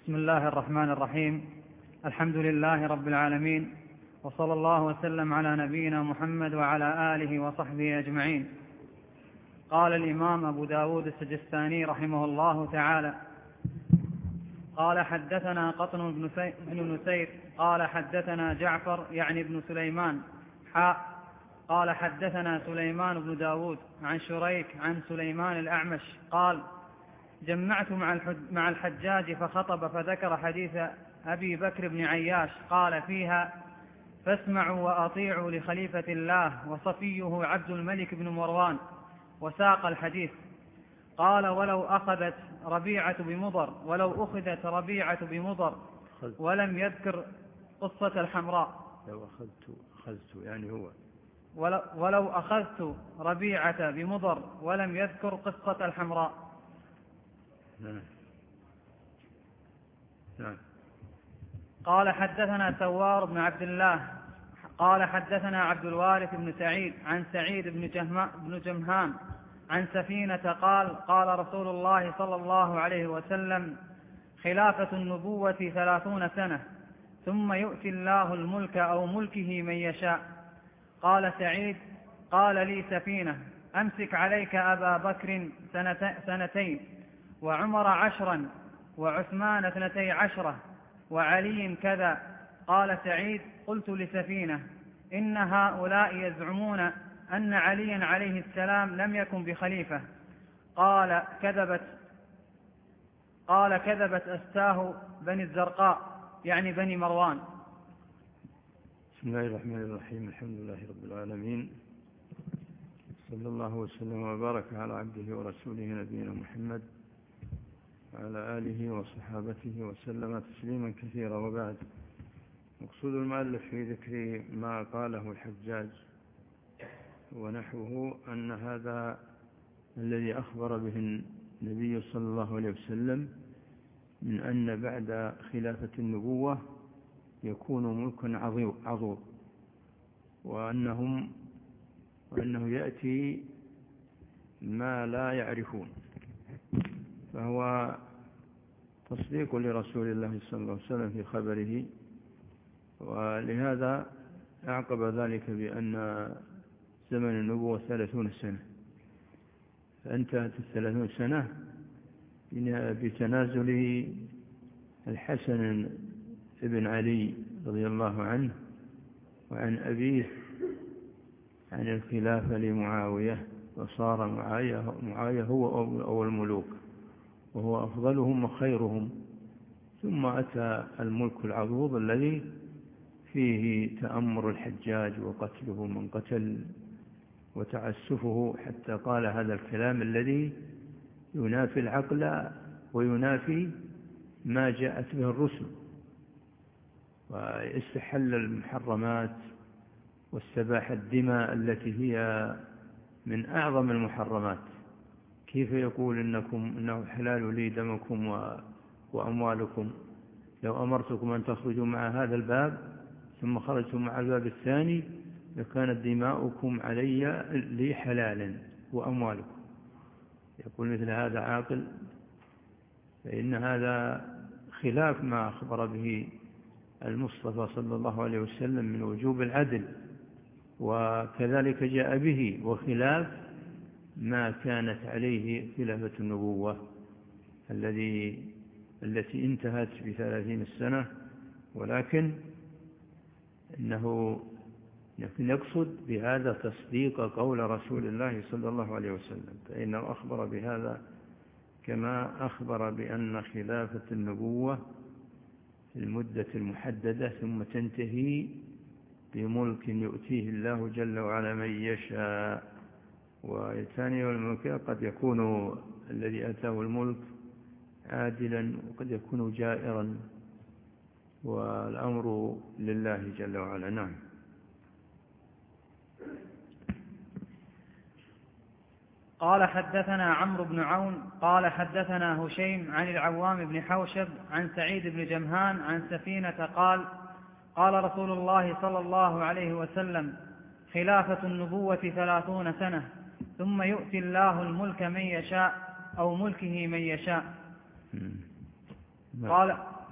بسم الله الرحمن الرحيم. الحمد لله رب العالمين، وصلى الله وسلم على نبينا محمد وعلى آله وصحبه أجمعين. قال الإمام أبو داود السجستاني رحمه الله تعالى: قال حدثنا قطن بن نسير قال حدثنا جعفر يعني بن سليمان قال حدثنا سليمان بن داود عن شريك عن سليمان الأعمش قال: جمعت مع الحجاج فخطب فذكر حديث أبي بكر بن عياش قال فيها: فاسمعوا وأطيعوا لخليفة الله وصفيه عبد الملك بن مروان، وساق الحديث. قال: ولو أخذت ربيعة بمضر ولم يذكر قصة الحمراء. ولو أخذت ربيعة بمضر ولم يذكر قصة الحمراء. نعم. قال حدثنا سوار بن عبد الله قال حدثنا عبد الوارث بن سعيد عن سعيد بن جمهان عن سفينة قال: قال رسول الله صلى الله عليه وسلم: خلافة النبوة 30 سنة، ثم يؤتي الله الملك أو ملكه من يشاء. قال سعيد: قال لي سفينة: أمسك عليك أبا بكر 2 وعمر 10 وعثمان 12 وعلي كذا. قال سعيد: قلت لسفينة: إن هؤلاء يزعمون أن عليا عليه السلام لم يكن بخليفة. قال: كذبت أستاه بني الزرقاء، يعني بني مروان. بسم الله الرحمن الرحيم. الحمد لله رب العالمين، صلى الله وسلم وبارك على عبده ورسوله نبينا محمد وعلى آله وصحابته وسلم تسليما كثيرا. وبعد، مقصود المؤلف في ذكر ما قاله الحجاج ونحوه أن هذا الذي أخبر به النبي صلى الله عليه وسلم من أن بعد خلافة النبوة يكون ملك عظيم، وأنه يأتي ما لا يعرفون، فهو تصديق لرسول الله صلى الله عليه وسلم في خبره. ولهذا أعقب ذلك بأن زمن النبوة 30 سنة، فانتهت 30 سنة بتنازل الحسن بن علي رضي الله عنه وعن أبيه عن الخلافة لمعاوية، وصار معاوية هو أول الملوك وهو أفضلهم وخيرهم. ثم أتى الملك العضوض الذي فيه تأمر الحجاج وقتله من قتل وتعسفه، حتى قال هذا الكلام الذي ينافي العقل وينافي ما جاءت به الرسل، واستحل المحرمات واستباح الدماء التي هي من أعظم المحرمات. كيف يقول إنه حلال لي دمكم وأموالكم؟ لو أمرتكم أن تخرجوا مع هذا الباب ثم خرجتم مع الباب الثاني لكانت دماؤكم علي لي حلالا وأموالكم. يقول مثل هذا عاقل؟ فإن هذا خلاف ما أخبر به المصطفى صلى الله عليه وسلم من وجوب العدل، وكذلك جاء به، وخلاف ما كانت عليه خلافة النبوة التي انتهت ب30 سنة. ولكن إنه نقصد بهذا تصديق قول رسول الله صلى الله عليه وسلم، فإنه أخبر بهذا كما أخبر بأن خلافة النبوة المدة المحددة ثم تنتهي بملك يؤتيه الله جل وعلا من يشاء. والثاني والملك قد يكون الذي أتاه الملك عادلا وقد يكون جائرا، والأمر لله جل وعلا. نعم. قال حدثنا عمرو بن عون قال حدثنا هشيم عن العوام بن حوشب عن سعيد بن جمهان عن سفينة قال: قال رسول الله صلى الله عليه وسلم: خلافة النبوة 30 سنة، ثم يؤتي الله الملك من يشاء أو ملكه من يشاء.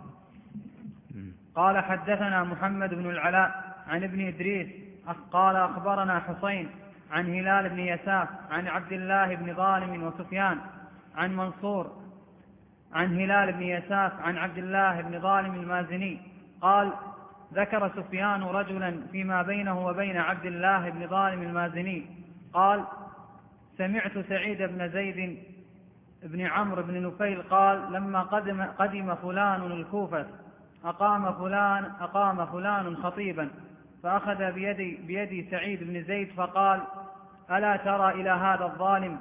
قال حدثنا محمد بن العلاء عن ابن إدريس قال أخبرنا حسين عن هلال بن يساف عن عبد الله بن ظالم وسفيان عن منصور عن هلال بن يساف عن عبد الله بن ظالم المازني قال ذكر سفيان رجلا فيما بينه وبين عبد الله بن ظالم المازني قال سمعت سعيد بن زيد بن عمرو بن نفيل قال لما قدم فلان الكوفة أقام فلان خطيبا فأخذ بيدي سعيد بن زيد فقال ألا ترى إلى هذا الظالم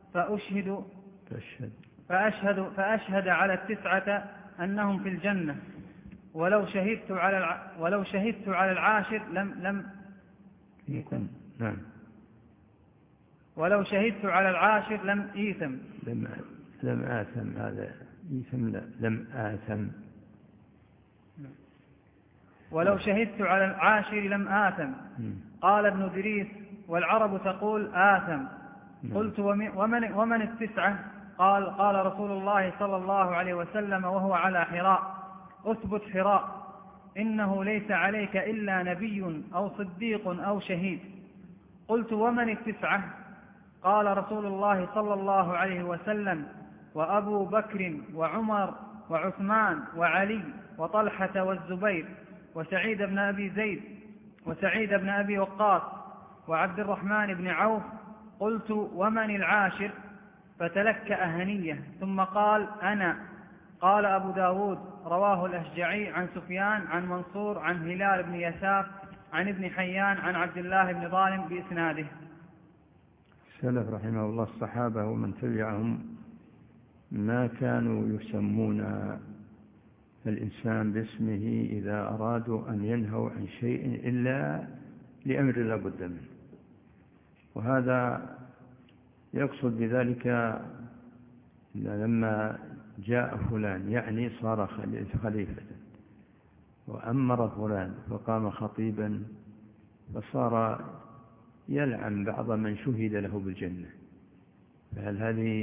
فأشهد على التسعة أنهم في الجنة ولو شهدت على العاشر لم يكن. نعم. ولو شهدت على العاشر لم إيثم. لم آثم. هذا إيثم. لم آثم. ولو شهدت على العاشر لم آثم. قال ابن إدريس والعرب تقول آثم. قلت ومن التسعة؟ قال رسول الله صلى الله عليه وسلم وهو على حراء أثبت حراء إنه ليس عليك إلا نبي أو صديق أو شهيد. قلت ومن التسعة؟ قال رسول الله صلى الله عليه وسلم وأبو بكر وعمر وعثمان وعلي وطلحة والزبير وسعيد بن أبي زيد وسعيد بن أبي وقاص وعبد الرحمن بن عوف. قلت ومن العاشر؟ فتلكأ هنية ثم قال أنا. قال أبو داود رواه الأشجعي عن سفيان عن منصور عن هلال بن يساف عن ابن حيان عن عبد الله بن ظالم بإسناده. السلف رحمه الله الصحابة ومن تبعهم ما كانوا يسمون الإنسان باسمه إذا أرادوا أن ينهوا عن شيء إلا لأمر لا بد منه، وهذا يقصد بذلك لما جاء فلان يعني صار خليفة وأمر فلان فقام خطيبا فصار يلعن بعض من شهد له بالجنة. فهل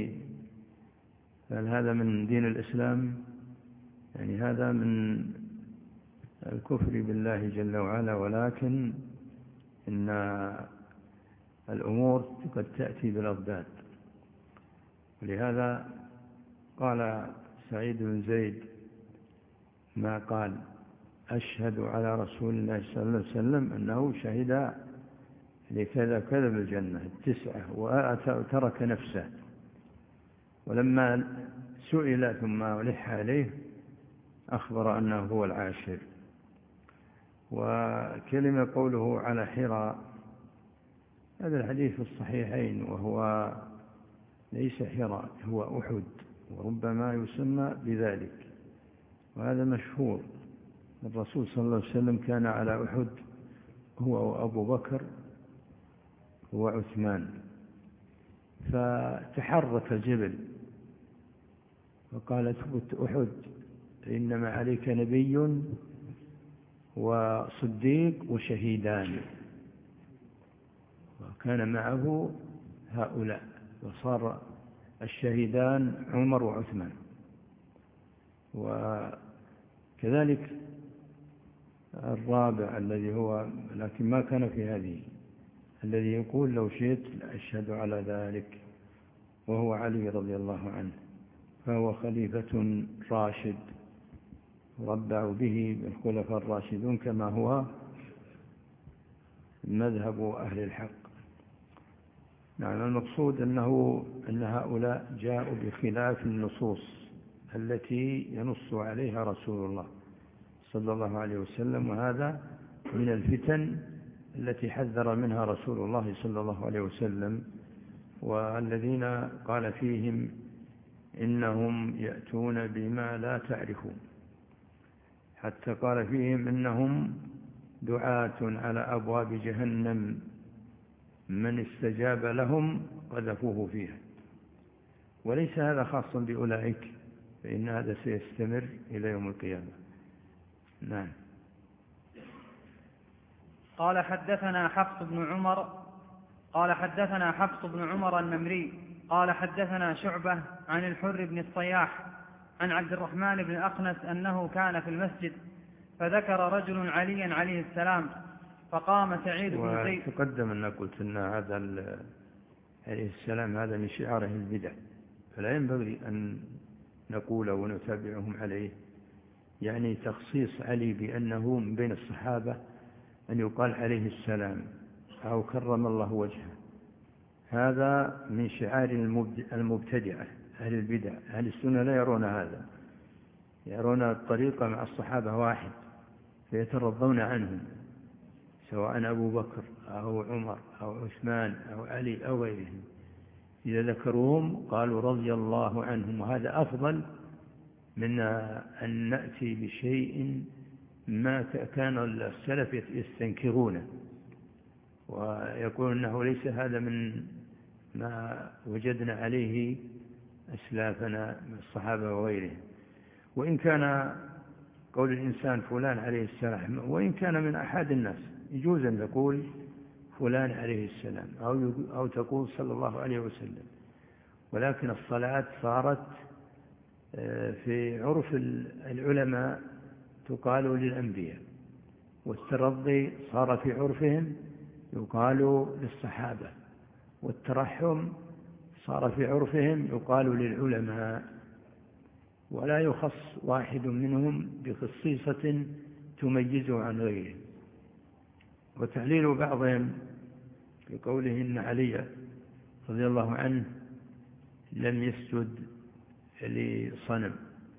هذا من دين الإسلام؟ يعني هذا من الكفر بالله جل وعلا. ولكن إن الأمور قد تأتي بالأضداد، ولهذا قال سعيد بن زيد ما قال أشهد على رسول الله صلى الله عليه وسلم أنه شهد لكذا كذا بالجنة 9 وترك نفسه. ولما سئل ثم ألح عليه أخبر أنه هو العاشر. وكلمة قوله على حراء هذا الحديث في الصحيحين، وهو ليس حراء هو أحد، وربما يسمى بذلك، وهذا مشهور. الرسول صلى الله عليه وسلم كان على أحد هو وأبو بكر وعثمان، فتحرك الجبل فقال اثبت أحد إنما عليك نبي وصديق وشهيدان، وكان معه هؤلاء، وصار الشهيدان عمر وعثمان. وكذلك الرابع الذي هو لكن ما كان في هذه الذي يقول لو شئت لأشهد على ذلك، وهو علي رضي الله عنه، فهو خليفة راشد ربعوا به بالخلفاء الراشدون كما هو مذهب أهل الحق. نعم. المقصود أن هؤلاء جاءوا بخلاف النصوص التي ينص عليها رسول الله صلى الله عليه وسلم، وهذا من الفتن التي حذر منها رسول الله صلى الله عليه وسلم، والذين قال فيهم إنهم يأتون بما لا تعرفون، حتى قال فيهم إنهم دعاة على أبواب جهنم من استجاب لهم قذفوه فيها. وليس هذا خاصا بأولئك، فإن هذا سيستمر إلى يوم القيامة. نعم. قال حدثنا حفص بن عمر النمري قال حدثنا شعبة عن الحر بن الصياح عن عبد الرحمن بن أقنس أنه كان في المسجد فذكر رجل عليا عليه السلام، فقام سعيد بن زيد. وتقدم أن قلت أن هذا عليه السلام هذا من شعاره البدع، فلا ينبغي أن نقول ونتابعهم عليه، يعني تخصيص علي بأنه من بين الصحابة أن يقال عليه السلام أو كرم الله وجهه، هذا من شعار المبتدعة أهل البدع. أهل السنة لا يرون هذا، يرون الطريقة مع الصحابة واحد فيترضون عنهم، سواء أبو بكر أو عمر أو عثمان أو علي أو غيرهم، إذا ذكروهم قالوا رضي الله عنهم، وهذا أفضل من أن نأتي بشيء ما كان السلف يستنكرونه ويقول أنه ليس هذا من ما وجدنا عليه أسلافنا من الصحابة وغيرهم. وإن كان قول الإنسان فلان عليه السلام وإن كان من أحد الناس يجوز أن تقول فلان عليه السلام أو تقول صلى الله عليه وسلم، ولكن الصلاة صارت في عرف العلماء تقال للأنبياء، والترضي صار في عرفهم يقال للصحابة، والترحم صار في عرفهم يقال للعلماء، ولا يخص واحد منهم بخصيصة تميزه عن غيره. وتعليل بعضهم بقوله إن علي رضي الله عنه لم يسجد لصنم،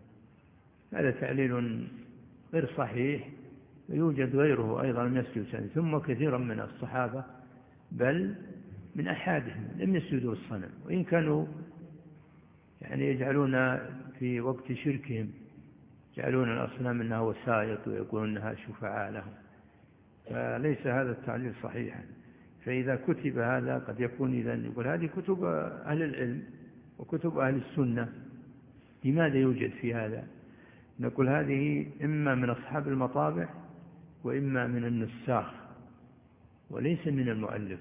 هذا تعليل غير صحيح، ويوجد غيره أيضا لم يسجد، ثم كثيرا من الصحابة بل من أحدهم لم يسجدوا الصنم، وإن كانوا يعني يجعلون في وقت شركهم يجعلون الأصنام أنها وسائط ويقولون أنها شفعاء لهم، فليس هذا التعليل صحيحا. فإذا كتب هذا قد يكون إذن يقول هذه كتب أهل العلم وكتب أهل السنة، لماذا يوجد في هذا؟ نقول هذه إما من أصحاب المطابع وإما من النساخ وليس من المؤلف.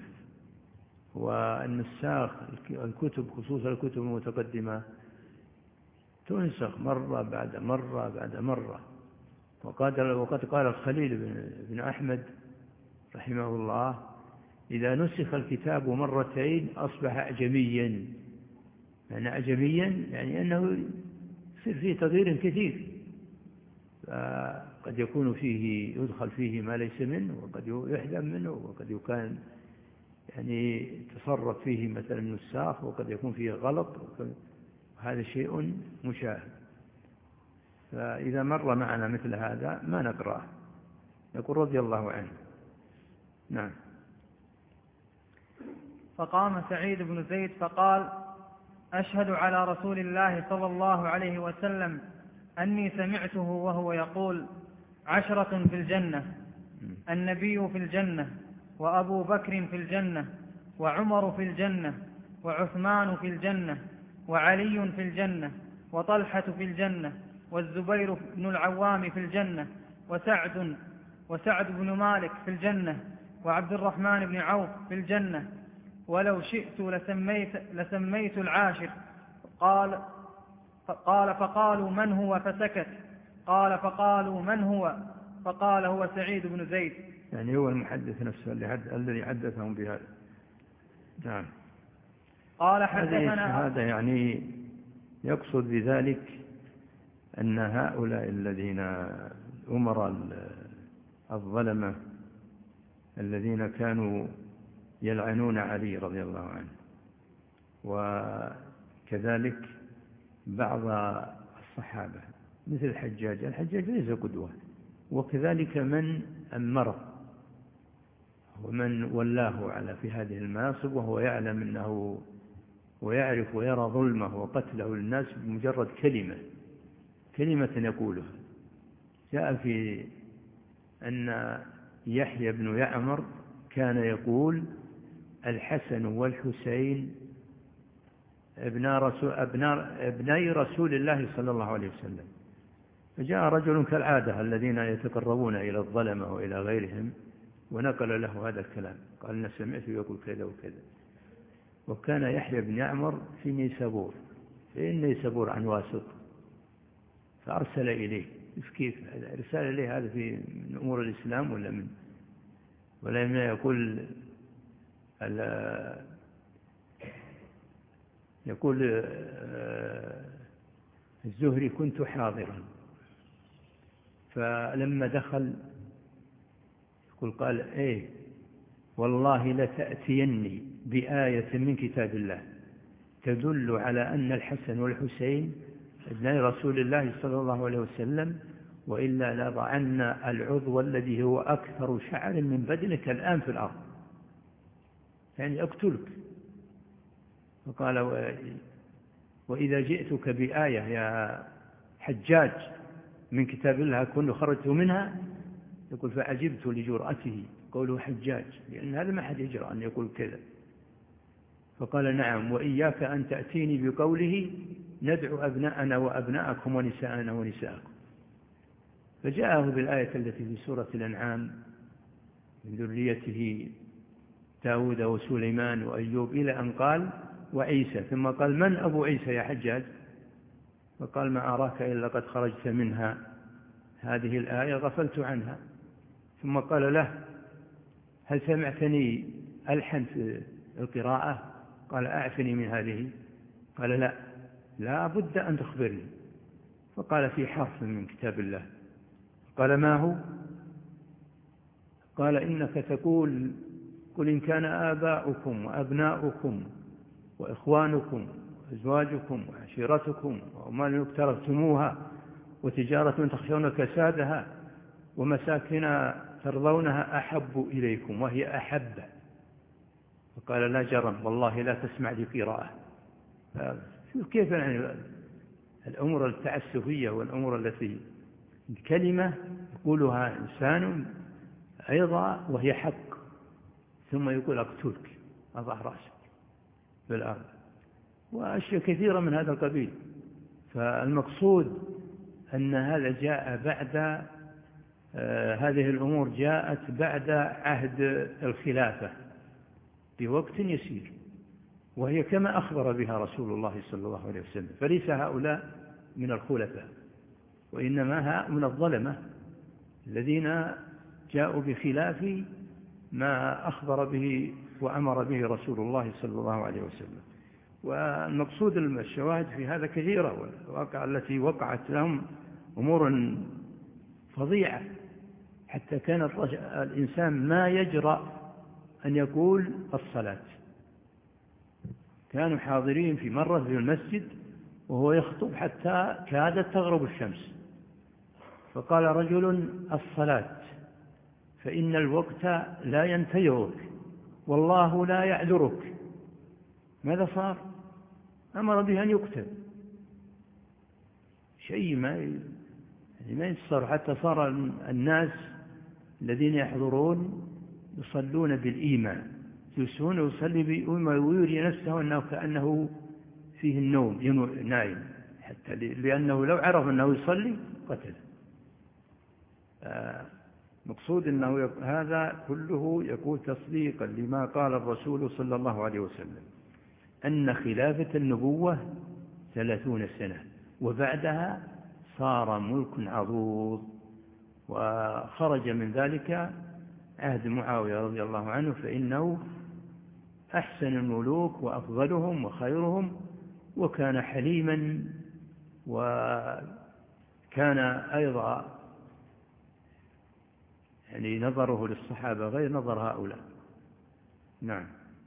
والنساخ الكتب خصوصا الكتب المتقدمة تنسخ مرة بعد مرة بعد مرة، وقد قال الخليل بن أحمد رحمه الله إذا نسخ الكتاب مرتين أصبح أعجميا. يعني أعجميا يعني أنه يصير فيه تغيير كثير، قد يكون فيه يدخل فيه ما ليس منه، وقد يحذف منه، وقد يكون يعني تصرف فيه مثلا النساخ، وقد يكون فيه غلط، وهذا شيء مشاهد. فإذا مر معنا مثل هذا ما نقرأه، نقول رضي الله عنه. نعم. فقام سعيد بن زيد فقال أشهد على رسول الله صلى الله عليه وسلم أني سمعته وهو يقول 10 في الجنة، النبي في الجنة، وأبو بكر في الجنة، وعمر في الجنة، وعثمان في الجنة، وعلي في الجنة، وطلحة في الجنة، والزبير بن العوام في الجنة، وسعد بن مالك في الجنة، وعبد الرحمن بن عوف في الجنة، ولو شئت لسميت العاشر. قال فقالوا من هو؟ فسكت. قال فقالوا من هو؟ فقال هو سعيد بن زيد. يعني هو المحدث نفسه الذي حدثهم بهذا. نعم. قال حدثنا هذا يعني يقصد بذلك أن هؤلاء الذين أمر الظلمة الذين كانوا يلعنون علي رضي الله عنه، وكذلك بعض الصحابة مثل الحجاج ليس قدوة، وكذلك من أمره ومن ولاه على في هذه المناصب وهو يعلم أنه ويعرف ويرى ظلمه وقتله للناس بمجرد كلمة يقولها. جاء في أن يحيى بن يعمر كان يقول الحسن والحسين ابني رسول الله صلى الله عليه وسلم. فجاء رجل كالعادة الذين يتقربون إلى الظلمة وإلى غيرهم ونقل له هذا الكلام، قال أنا سمعته يقول كذا وكذا. وكان يحيى بن يعمر في نيسابور عن واسط، فأرسل إليه كيف رسالة ليه؟ هذا في من أمور الإسلام ولا يقول الزهري كنت حاضرا فلما دخل يقول قال والله لتأتيني بآية من كتاب الله تدل على أن الحسن والحسين ابني رسول الله صلى الله عليه وسلم، وإلا لضعن العضو الذي هو أكثر شعر من بدنك الآن في الأرض، يعني أقتلك. فقال وإذا جئتك بآية يا حجاج من كتاب الله كنت خرجت منها، يقول فعجبت لجرأته قوله حجاج، لأن هذا ما حد يجرأ أن يقول كذا. فقال نعم، وإياك أن تأتيني بقوله ندعو أبناءنا وأبناءكم ونساءنا ونساءكم. فجاءه بالآية التي في سورة الأنعام من ذريته داود وسليمان وأيوب إلى أن قال وعيسى، ثم قال من أبو عيسى يا حجاج؟ فقال ما أراك إلا قد خرجت منها، هذه الآية غفلت عنها. ثم قال له هل سمعتني ألحن في القراءة؟ قال أعفني من هذه. قال لا بد أن تخبرني. فقال في حرف من كتاب الله. قال ما هو؟ قال إنك تقول قل إن كان آباؤكم وأبناؤكم وإخوانكم وأزواجكم وعشيرتكم وأموال اقترفتموها وتجارة تخشون كسادها ومساكن ترضونها أحب إليكم، وهي أحب. فقال لا جرم والله لا تسمع لقراءة. كيف يعني الأمور التعسفية والأمور التي كلمة يقولها إنسان أيضا وهي حق، ثم يقول أقتلك أضع رأسك في الأرض، وأشياء كثيرة من هذا القبيل. فالمقصود أن هذا جاء بعد هذه الأمور جاءت بعد عهد الخلافة بوقت يسير، وهي كما أخبر بها رسول الله صلى الله عليه وسلم. فليس هؤلاء من الخلفاء، وإنما هؤلاء من الظلمة الذين جاءوا بخلاف ما أخبر به وأمر به رسول الله صلى الله عليه وسلم. والمقصود الشواهد في هذا كثيرة، والواقع التي وقعت لهم أمور فظيعة، حتى كان الإنسان ما يجرأ أن يقول الصلاة. كانوا حاضرين في مرة في المسجد وهو يخطب حتى كادت تغرب الشمس، فقال رجل الصلاة فإن الوقت لا ينتظرك والله لا يعذرك. ماذا صار؟ أمر به أن يقتل، شيء ما يصير. حتى صار الناس الذين يحضرون يصلون بالإيمان، يسون ويصلي بالإيمان ويري نفسه أنه كأنه فيه النوم نائم، حتى لأنه لو عرف أنه يصلي قتل. مقصود أنه هذا كله يكون تصديقا لما قال الرسول صلى الله عليه وسلم أن خلافة النبوة 30 سنة، وبعدها صار ملك عضوض، وخرج من ذلك عهد معاوية رضي الله عنه، فإنه أحسن الملوك وأفضلهم وخيرهم، وكان حليما، وكان أيضا يعني نظره للصحابة غير نظر هؤلاء. نعم.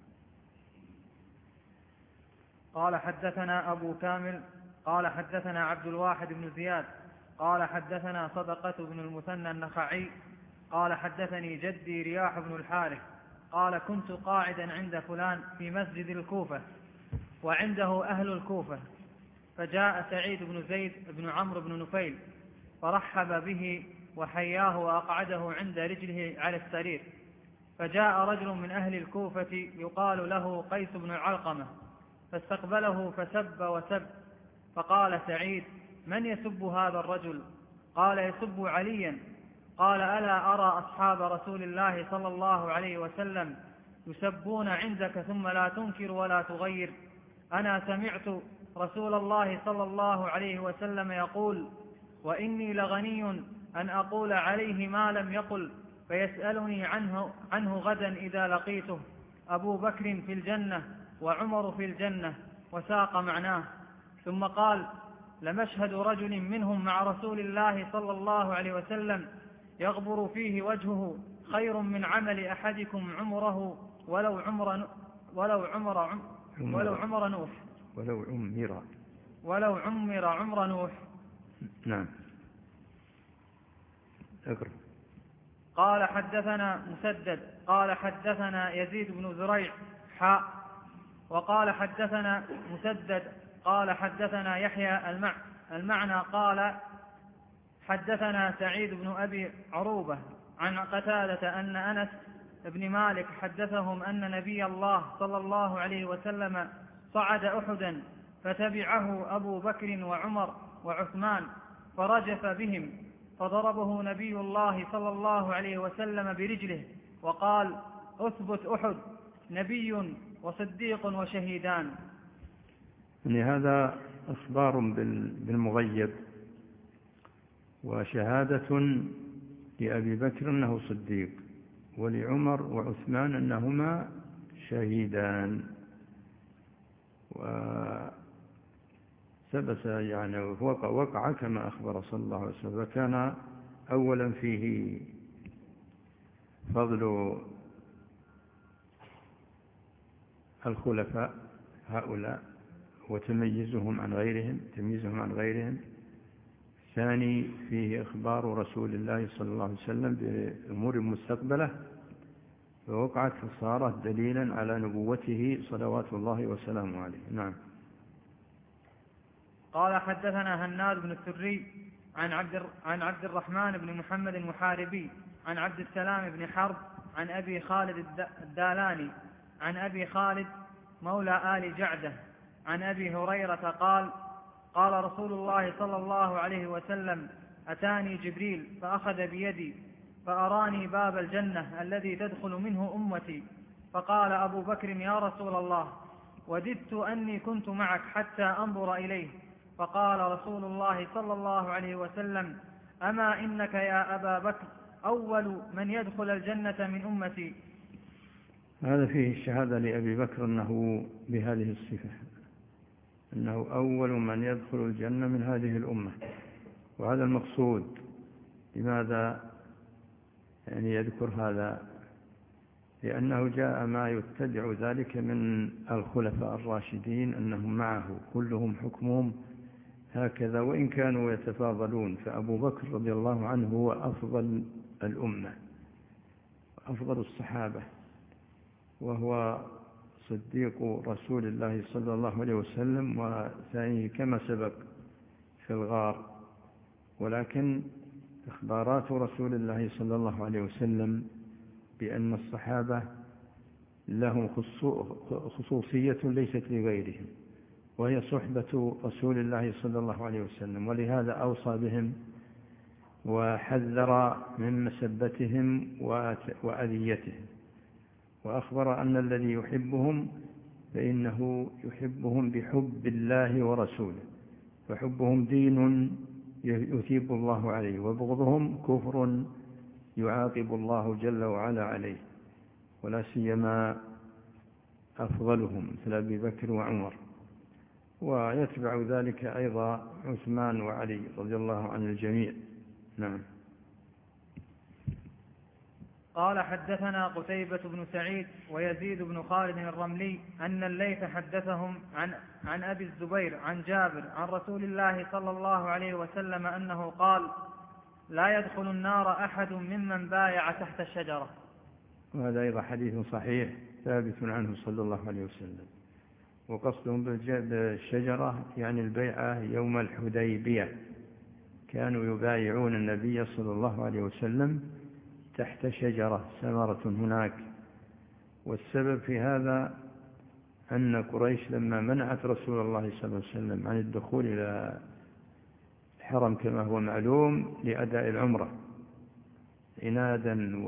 قال حدثنا أبو كامل قال حدثنا عبد الواحد بن زياد قال حدثنا صدقة بن المثنى النخعي قال حدثني جدي رياح بن الحارث قال كنت قاعدا عند فلان في مسجد الكوفة وعنده أهل الكوفة، فجاء سعيد بن زيد بن عمرو بن نفيل فرحب به وحياه وأقعده عند رجله على السرير، فجاء رجل من أهل الكوفة يقال له قيس بن علقمة فاستقبله فسب وسب، فقال سعيد من يسب هذا الرجل؟ قال يسب عليا. قال ألا أرى أصحاب رسول الله صلى الله عليه وسلم يسبون عندك ثم لا تنكر ولا تغير؟ أنا سمعت رسول الله صلى الله عليه وسلم يقول وإني لغني أن أقول عليه ما لم يقل، فيسألني عنه غدا إذا لقيته. أبو بكر في الجنة وعمر في الجنة، وساق معناه. ثم قال: لمشهد رجل منهم مع رسول الله صلى الله عليه وسلم يغبر فيه وجهه خير من عمل أحدكم عمره ولو عمر نوح. ولو عمر عمر نوح. نعم. أقرأ. قال حدثنا مسدد قال حدثنا يزيد بن زريع وقال حدثنا مسدد قال حدثنا يحيى المعنى قال حدثنا سعيد بن أبي عروبة عن قتادة أن أنس بن مالك حدثهم أن نبي الله صلى الله عليه وسلم صعد أحدا، فتبعه أبو بكر وعمر وعثمان، فرجف بهم، فضربه نبي الله صلى الله عليه وسلم برجله وقال: أثبت أحد، نبي وصديق وشهيدان. يعني هذا إخبار بالمغيب، وشهادة لأبي بكر أنه صديق، ولعمر وعثمان أنهما شهيدان. وثبت يعني وقع كما أخبر صلى الله عليه وسلم. وكان أولا فيه فضل الخلفاء هؤلاء وتمييزهم عن غيرهم. ثاني فيه إخبار رسول الله صلى الله عليه وسلم بأمور مستقبلة، فوقعت فصارت دليلا على نبوته صلوات الله وسلامه عليه. نعم. قال حدثنا هناد بن السري عن عبد الرحمن بن محمد المحاربي عن عبد السلام بن حرب عن أبي خالد الدالاني عن أبي خالد مولى آل جعدة عن أبي هريرة قال: قال رسول الله صلى الله عليه وسلم: أتاني جبريل فأخذ بيدي فأراني باب الجنة الذي تدخل منه أمتي، فقال أبو بكر: يا رسول الله، وددت أني كنت معك حتى أنظر إليه. فقال رسول الله صلى الله عليه وسلم: أما إنك يا أبا بكر أول من يدخل الجنة من أمتي. هذا فيه الشهادة لأبي بكر أنه بهذه الصفة، أنه أول من يدخل الجنة من هذه الأمة، وهذا المقصود. لماذا يعني يذكر هذا؟ لأنه جاء ما يتبع ذلك من الخلفاء الراشدين أنهم معه كلهم حكمهم هكذا، وإن كانوا يتفاضلون. فأبو بكر رضي الله عنه هو أفضل الأمة، أفضل الصحابة، وهو صديق رسول الله صلى الله عليه وسلم، وثانيه كما سبق في الغار. ولكن إخبارات رسول الله صلى الله عليه وسلم بأن الصحابة لهم خصوصية ليست لغيرهم، وهي صحبة رسول الله صلى الله عليه وسلم، ولهذا أوصى بهم وحذر من مسبتهم وأذيتهم، وأخبر أن الذي يحبهم فإنه يحبهم بحب الله ورسوله، فحبهم دين يثيب الله عليه، وبغضهم كفر يعاقب الله جل وعلا عليه، ولا سيما أفضلهم مثل أبي بكر وعمر، ويتبع ذلك أيضا عثمان وعلي رضي الله عن الجميع. نعم. قال حدثنا قتيبة بن سعيد ويزيد بن خالد الرملي أن الليث حدثهم عن أبي الزبير عن جابر عن رسول الله صلى الله عليه وسلم أنه قال: لا يدخل النار أحد ممن بايع تحت الشجرة. وهذا أيضا حديث صحيح ثابت عنه صلى الله عليه وسلم. وقصدهم بالشجرة يعني البيعة يوم الحديبية، كانوا يبايعون النبي صلى الله عليه وسلم تحت شجرة ثمرة هناك. والسبب في هذا أن قريش لما منعت رسول الله صلى الله عليه وسلم عن الدخول إلى الحرم كما هو معلوم لأداء العمرة عنادا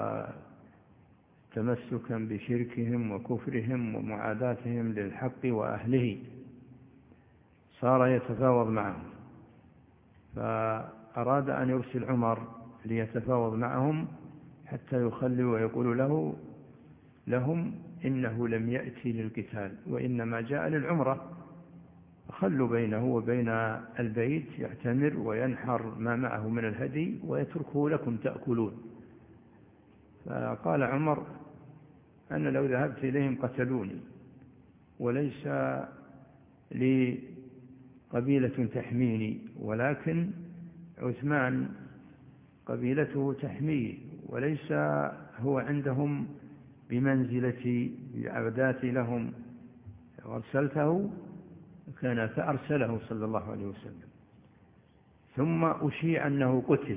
وتمسكا بشركهم وكفرهم ومعاداتهم للحق وأهله، صار يتفاوض معهم، فأراد أن يرسل عمر ليتفاوض معهم حتى يخلوا ويقول لهم إنه لم يأتي للقتال وإنما جاء للعمرة، خلوا بينه وبين البيت يعتمر وينحر ما معه من الهدي ويتركه لكم تأكلون. فقال عمر: أنا لو ذهبت إليهم قتلوني، وليس لي قبيلة تحميني، ولكن عثمان قبيلته تحميه، وليس هو عندهم بمنزلتي بعبداتي لهم. وارسلته كان فأرسله صلى الله عليه وسلم. ثم أشيع أنه قتل.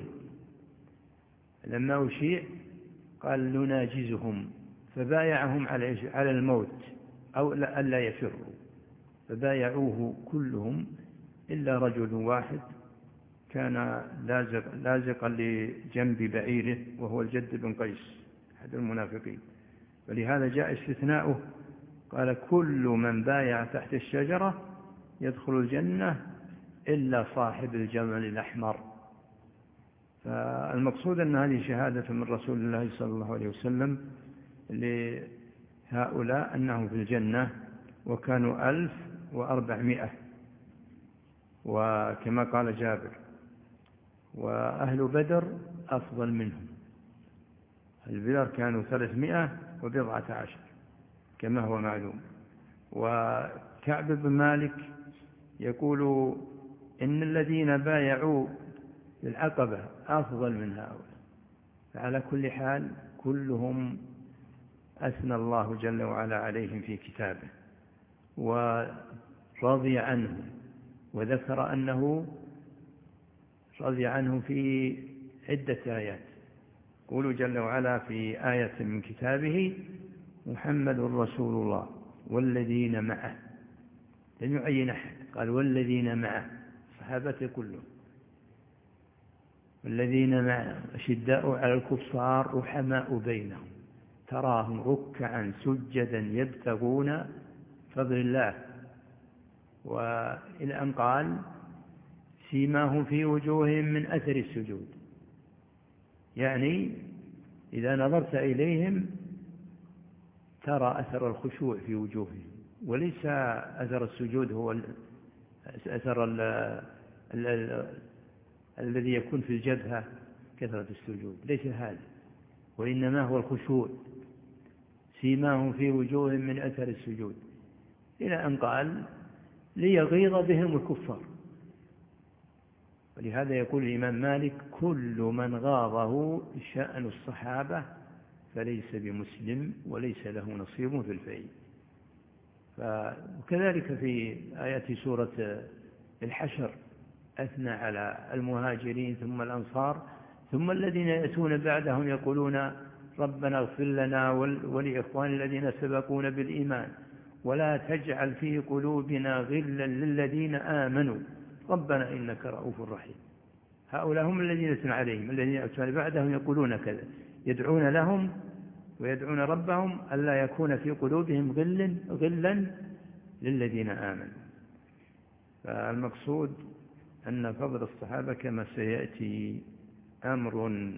لما أشيع قال: نناجزهم، فبايعهم على الموت أو ألا يفروا، فبايعوه كلهم إلا رجل واحد كان لازقا لجنب بعيره، وهو الجد بن قيس أحد المنافقين، ولهذا جاء استثناؤه، قال: كل من بايع تحت الشجرة يدخل الجنة إلا صاحب الجمل الأحمر. فالمقصود أن هذه شهادة من رسول الله صلى الله عليه وسلم لهؤلاء أنهم في الجنة، وكانوا 1400 وكما قال جابر. وأهل بدر أفضل منهم، البدر كانوا 314 كما هو معلوم. وكعب بن مالك يقول إن الذين بايعوا للعقبة أفضل من هؤلاء. فعلى كل حال كلهم أثنى الله جل وعلا عليهم في كتابه ورضي عنهم، وذكر أنه رضي عنهم في عدة آيات. قولوا جل وعلا في آية من كتابه: محمد رسول الله والذين معه، لم يعين أحد، قال والذين معه، صحابته كلهم. والذين معه أشداء على الكفار رحماء بينهم تراهم ركعا سجدا يبتغون فضل الله. وإلى أن قال: سيماهم في وجوههم من أثر السجود، يعني إذا نظرت إليهم ترى أثر الخشوع في وجوههم، وليس أثر السجود هو أثر الذي يكون في الجبهة كثرة السجود، ليس هذا، وإنما هو الخشوع. سيماهم في وجوههم من أثر السجود، إلى أن قال: ليغيظ بهم الكفار. ولهذا يقول الإمام مالك: كل من غاضه شأن الصحابة فليس بمسلم وليس له نصيب في الفيء. وكذلك في آيات سورة الحشر أثنى على المهاجرين ثم الأنصار ثم الذين يأتون بعدهم يقولون: ربنا اغفر لنا ولإخوان الذين سبقونا بالإيمان ولا تجعل في قلوبنا غلا للذين آمنوا ربنا إنك رؤوف رحيم. هؤلاء هم الذين يثنى عليهم، الذين يأتون بعدهم يقولون كذا، يدعون لهم ويدعون ربهم ألا يكون في قلوبهم غلا للذين آمنوا. فالمقصود أن فضل الصحابة كما سيأتي أمر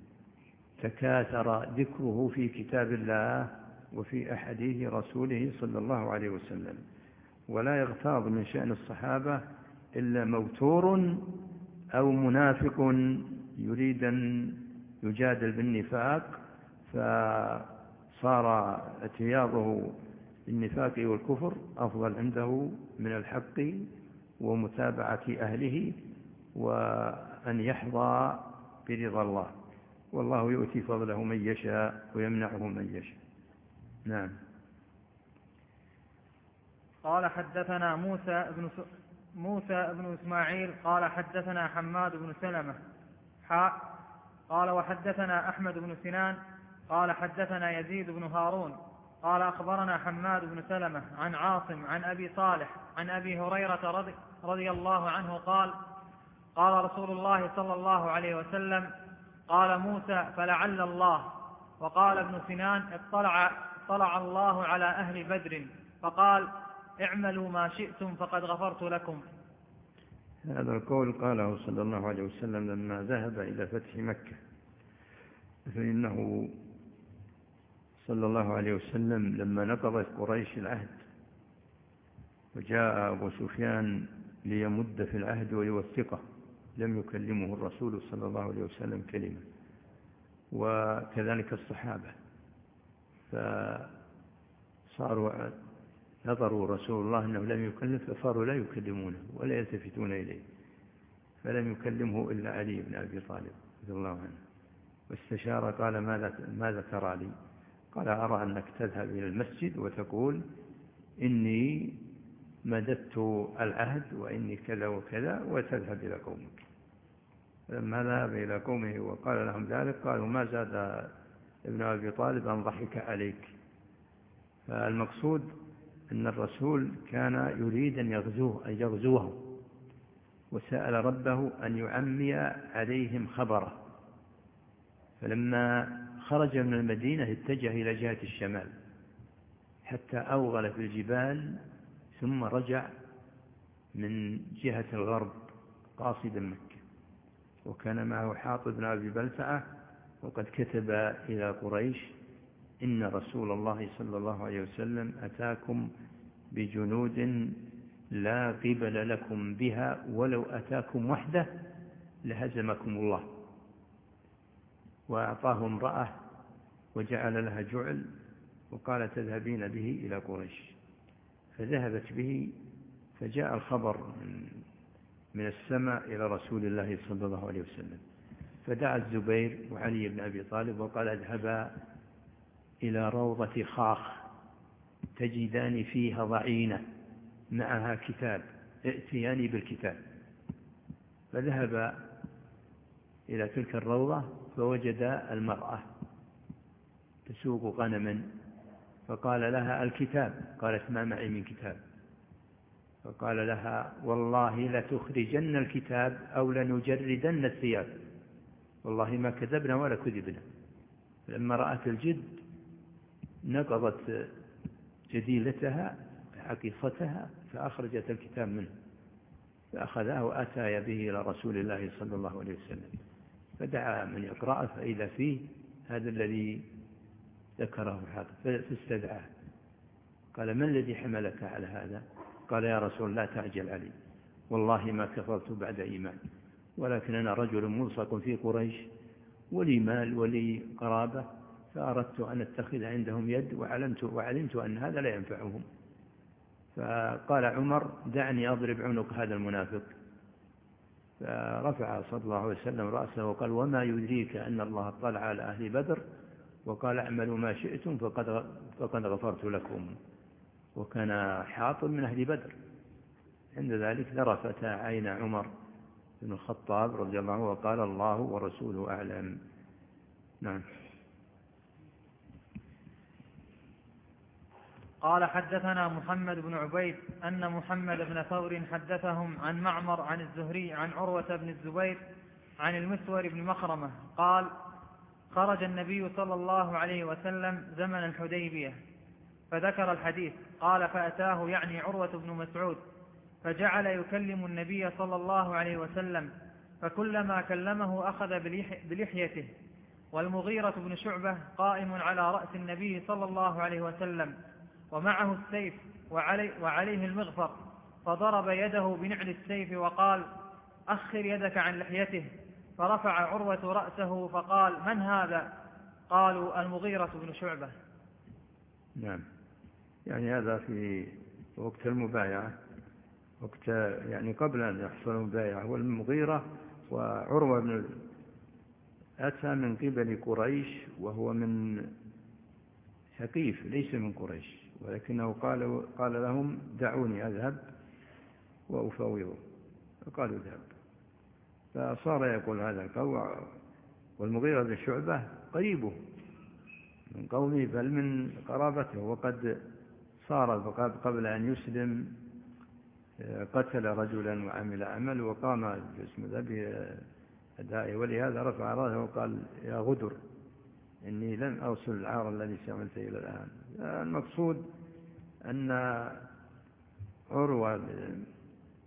تكاثر ذكره في كتاب الله وفي أحاديث رسوله صلى الله عليه وسلم، ولا يغتاظ من شأن الصحابة إلا موتور أو منافق يريد أن يجادل بالنفاق، فصار اتياضه بالنفاق والكفر أفضل عنده من الحق ومتابعة أهله، وأن يحظى برضا الله، والله يؤتي فضله من يشاء ويمنعه من يشاء. نعم. قال: حدثنا موسى بن إسماعيل قال: حدثنا حماد بن سلمة قال: وحدثنا أحمد بن سنان قال: حدثنا يزيد بن هارون قال: أخبرنا حماد بن سلمة عن عاصم عن أبي صالح عن أبي هريرة رضي الله عنه قال: قال رسول الله صلى الله عليه وسلم: قال موسى: فلعل الله. وقال ابن سنان: اطلع الله على أهل بدر فقال: اعملوا ما شئتم فقد غفرت لكم. هذا القول قاله صلى الله عليه وسلم لما ذهب إلى فتح مكة، فإنه صلى الله عليه وسلم لما نقضت قريش العهد وجاء أبو سفيان ليمد في العهد ويوثقه لم يكلمه الرسول صلى الله عليه وسلم كلمة، وكذلك الصحابة، فصاروا نظروا رسول الله أنه لم يكلم فصاروا لا يكلمونه ولا يلتفتون إليه، فلم يكلمه إلا علي بن أبي طالب رضي الله عنه، واستشار قال ماذا ترى لي؟ قال أرى أنك تذهب إلى المسجد وتقول إني مددت العهد وإني كذا وكذا وتذهب إلى قومك. لما ذهب إلى قومه وقال لهم ذلك قالوا ما زاد ابن أبي طالب أن ضحك عليك. فالمقصود أن الرسول كان يريد أن يغزوه وسأل ربه أن يعمي عليهم خبره، فلما خرج من المدينة اتجه إلى جهة الشمال حتى أوغل في الجبال، ثم رجع من جهة الغرب قاصدا مكة، وكان معه حاطب بن أبي بلتعة، وقد كتب إلى قريش إن رسول الله صلى الله عليه وسلم أتاكم بجنود لا قبل لكم بها ولو أتاكم وحده لهزمكم الله، وأعطاه امرأة وجعل لها جعل وقال تذهبين به إلى قريش، فذهبت به، فجاء الخبر من السماء إلى رسول الله صلى الله عليه وسلم، فدعا الزبير وعلي بن أبي طالب وقال اذهبا إلى روضة خاخ تجدان فيها ضعينة معها كتاب، ائتياني بالكتاب. فذهب إلى تلك الروضة فوجد المرأة تسوق غنما، فقال لها الكتاب، قالت ما معي من كتاب، فقال لها والله لتخرجن الكتاب أو لنجردن الثياب، والله ما كذبنا ولا كذبنا. لما رأت الجد نقضت جديلتها عقيصتها فأخرجت الكتاب منه، فأخذه وأتى به إلى رسول الله صلى الله عليه وسلم، فدعا من يقرأه فإذا فيه هذا الذي ذكره حاطب، فاستدعاه قال ما الذي حملك على هذا؟ قال يا رسول لا تعجل علي، والله ما كفرت بعد إيمان، ولكن أنا رجل ملصق في قريش ولي مال ولي قرابة، فأردت أن أتخذ عندهم يد وعلمت أن هذا لا ينفعهم. فقال عمر دعني أضرب عنق هذا المنافق، فرفع صلى الله عليه وسلم رأسه وقال وما يدريك أن الله اطلع على أهل بدر وقال اعملوا ما شئتم فقد غفرت لكم. وكان حاطب من أهل بدر. عند ذلك ذرفت عين عمر بن الخطاب رضي الله عنه وقال الله ورسوله أعلم. نعم. قال حدثنا محمد بن عبيد أن محمد بن ثور حدثهم عن معمر عن الزهري عن عروة بن الزبير عن المسور بن مخرمة قال خرج النبي صلى الله عليه وسلم زمن الحديبية، فذكر الحديث. قال فأتاه يعني عروة بن مسعود فجعل يكلم النبي صلى الله عليه وسلم، فكلما كلمه أخذ بلحيته، والمغيرة بن شعبة قائم على رأس النبي صلى الله عليه وسلم ومعه السيف وعليه المغفر، فضرب يده بنعل السيف وقال أخر يدك عن لحيته، فرفع عروة رأسه فقال من هذا؟ قالوا المغيرة بن شعبة. نعم. يعني هذا في وقت المبايعة، وقت يعني قبل أن يحصل المبايعة، والمغيرة وعروة بن أتى من قبل قريش وهو من ثقيف ليس من قريش، ولكنه قال لهم دعوني أذهب وأفاوضه، فقالوا ذهب، فصار يقول هذا القول. والمغيرة بن شعبة قريبه من قومه بل من قرابته، وقد صار قبل أن يسلم قتل رجلا وعمل عمل وقام باسم ذبه أدائه، ولهذا رفع رأسه وقال يا غدر إني لن أوصل العار الذي سعملت إلى الآن. المقصود أن عروة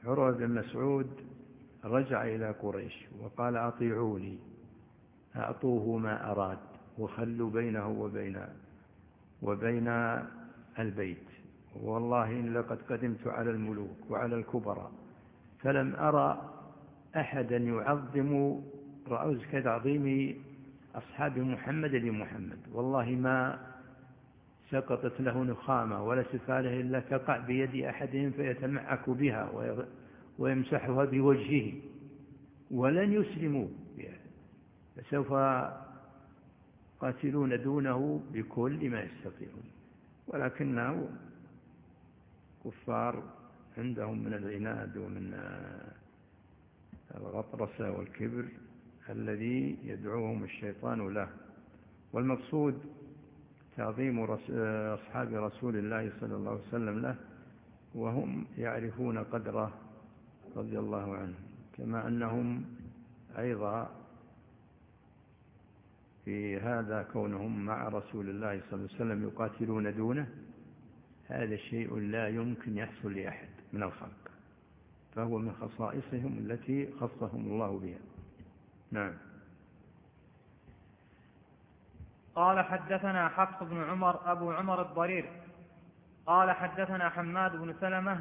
عروة بن مسعود رجع إلى قريش وقال أطيعوني، أعطوه ما أراد وخلوا بينه وبين البيت، والله إن لقد قدمت على الملوك وعلى الكبراء فلم أرى أحدا يعظم رأوز كتعظيم أصحاب محمد لمحمد، والله ما سقطت له نخامة ولا سفالة إلا تقع بيد أحدهم فيتمعك بها ويمسحها بوجهه ولن يسلموا بها، فسوف قاتلون دونه بكل ما يستطيعون، ولكنه كفار عندهم من العناد ومن الغطرسة والكبر الذي يدعوهم الشيطان له. والمقصود تعظيم أصحاب رسول الله صلى الله عليه وسلم له وهم يعرفون قدره رضي الله عنه، كما أنهم أيضا في هذا كونهم مع رسول الله صلى الله عليه وسلم يقاتلون دونه، هذا شيء لا يمكن يحصل لأحد من الخلق، فهو من خصائصهم التي خصهم الله بها. نعم. قال حدثنا حفص بن عمر أبو عمر الضرير قال حدثنا حماد بن سلمة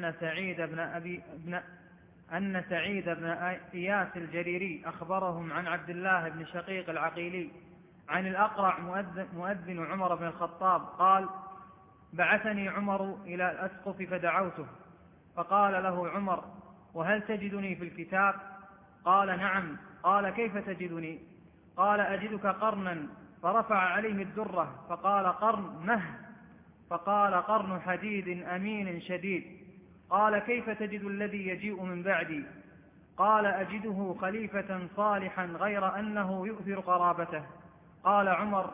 أن سعيد بن إياس الجريري أخبرهم عن عبد الله بن شقيق العقيلي عن الأقرع مؤذن عمر بن الخطاب قال: بعثني عمر إلى الأسقف فدعوته، فقال له عمر: وهل تجدني في الكتاب؟ قال: نعم. قال: كيف تجدني؟ قال: أجدك قرنا. فرفع عليه الدرة فقال: قرن مه؟ فقال: قرن حديد أمين شديد. قال: كيف تجد الذي يجيء من بعدي؟ قال: أجده خليفة صالحا غير أنه يؤثر قرابته. قال عمر: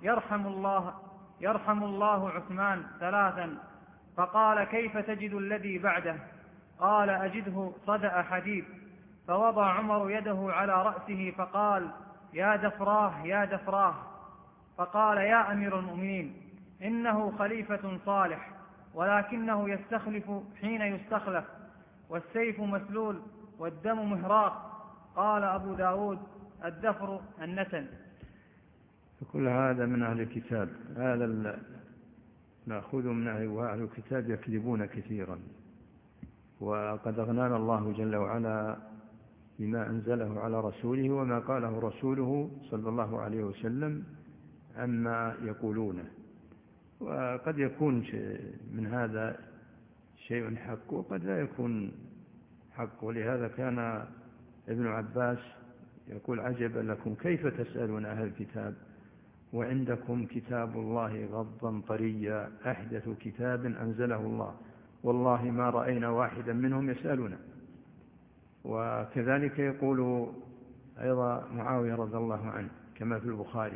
يرحم الله عثمان ثلاثا. فقال: كيف تجد الذي بعده؟ قال: أجده صدأ حديد. فوضع عمر يده على رأسه فقال: يا دفراه يا دفراه. فقال: يا أمير المؤمنين، إنه خليفة صالح، ولكنه يستخلف حين يستخلف، والسيف مسلول والدم مهراق. قال أبو داود: الدفر النتن. فكل هذا من أهل الكتاب، هذا نأخذ من أهل الكتاب يكذبون كثيرا، وقد أغنانا الله جل وعلا بما أنزله على رسوله وما قاله رسوله صلى الله عليه وسلم عما يقولونه، وقد يكون من هذا شيء حق وقد لا يكون حق. ولهذا كان ابن عباس يقول: عجبا لكم كيف تسألون أهل الكتاب وعندكم كتاب الله غضا طريا أحدث كتاب أنزله الله، والله ما رأينا واحدا منهم يسألنا. وكذلك يقول أيضا معاوية رضي الله عنه كما في البخاري: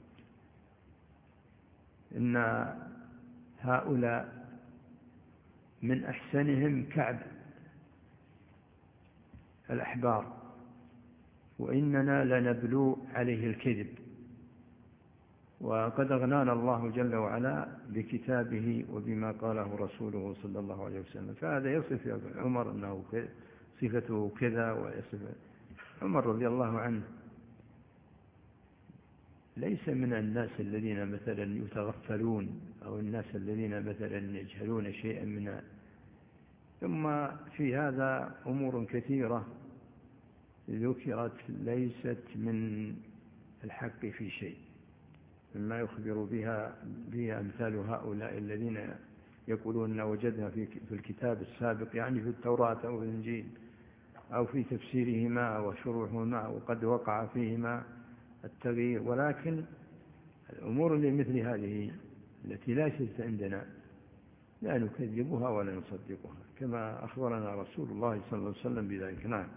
إن هؤلاء من أحسنهم كعب الأحبار، وإننا لنبلو عليه الكذب. وقد أغنانا الله جل وعلا بكتابه وبما قاله رسوله صلى الله عليه وسلم، فهذا يصف عمر أنه صفته كذا، ويصف عمر رضي الله عنه ليس من الناس الذين مثلا يتغفلون أو الناس الذين مثلا يجهلون شيئا منها. ثم في هذا أمور كثيرة ذكرت ليست من الحق في شيء مما يخبر بها أمثال هؤلاء الذين يقولون وجدنا في الكتاب السابق، يعني في التوراة أو في الإنجيل أو في تفسيرهما وشروحهما، وقد وقع فيهما التغيير. ولكن الأمور اللي مثل هذه التي ليست عندنا لا نكذبها ولا نصدقها، كما أخبرنا رسول الله صلى الله عليه وسلم بذلك. نعم.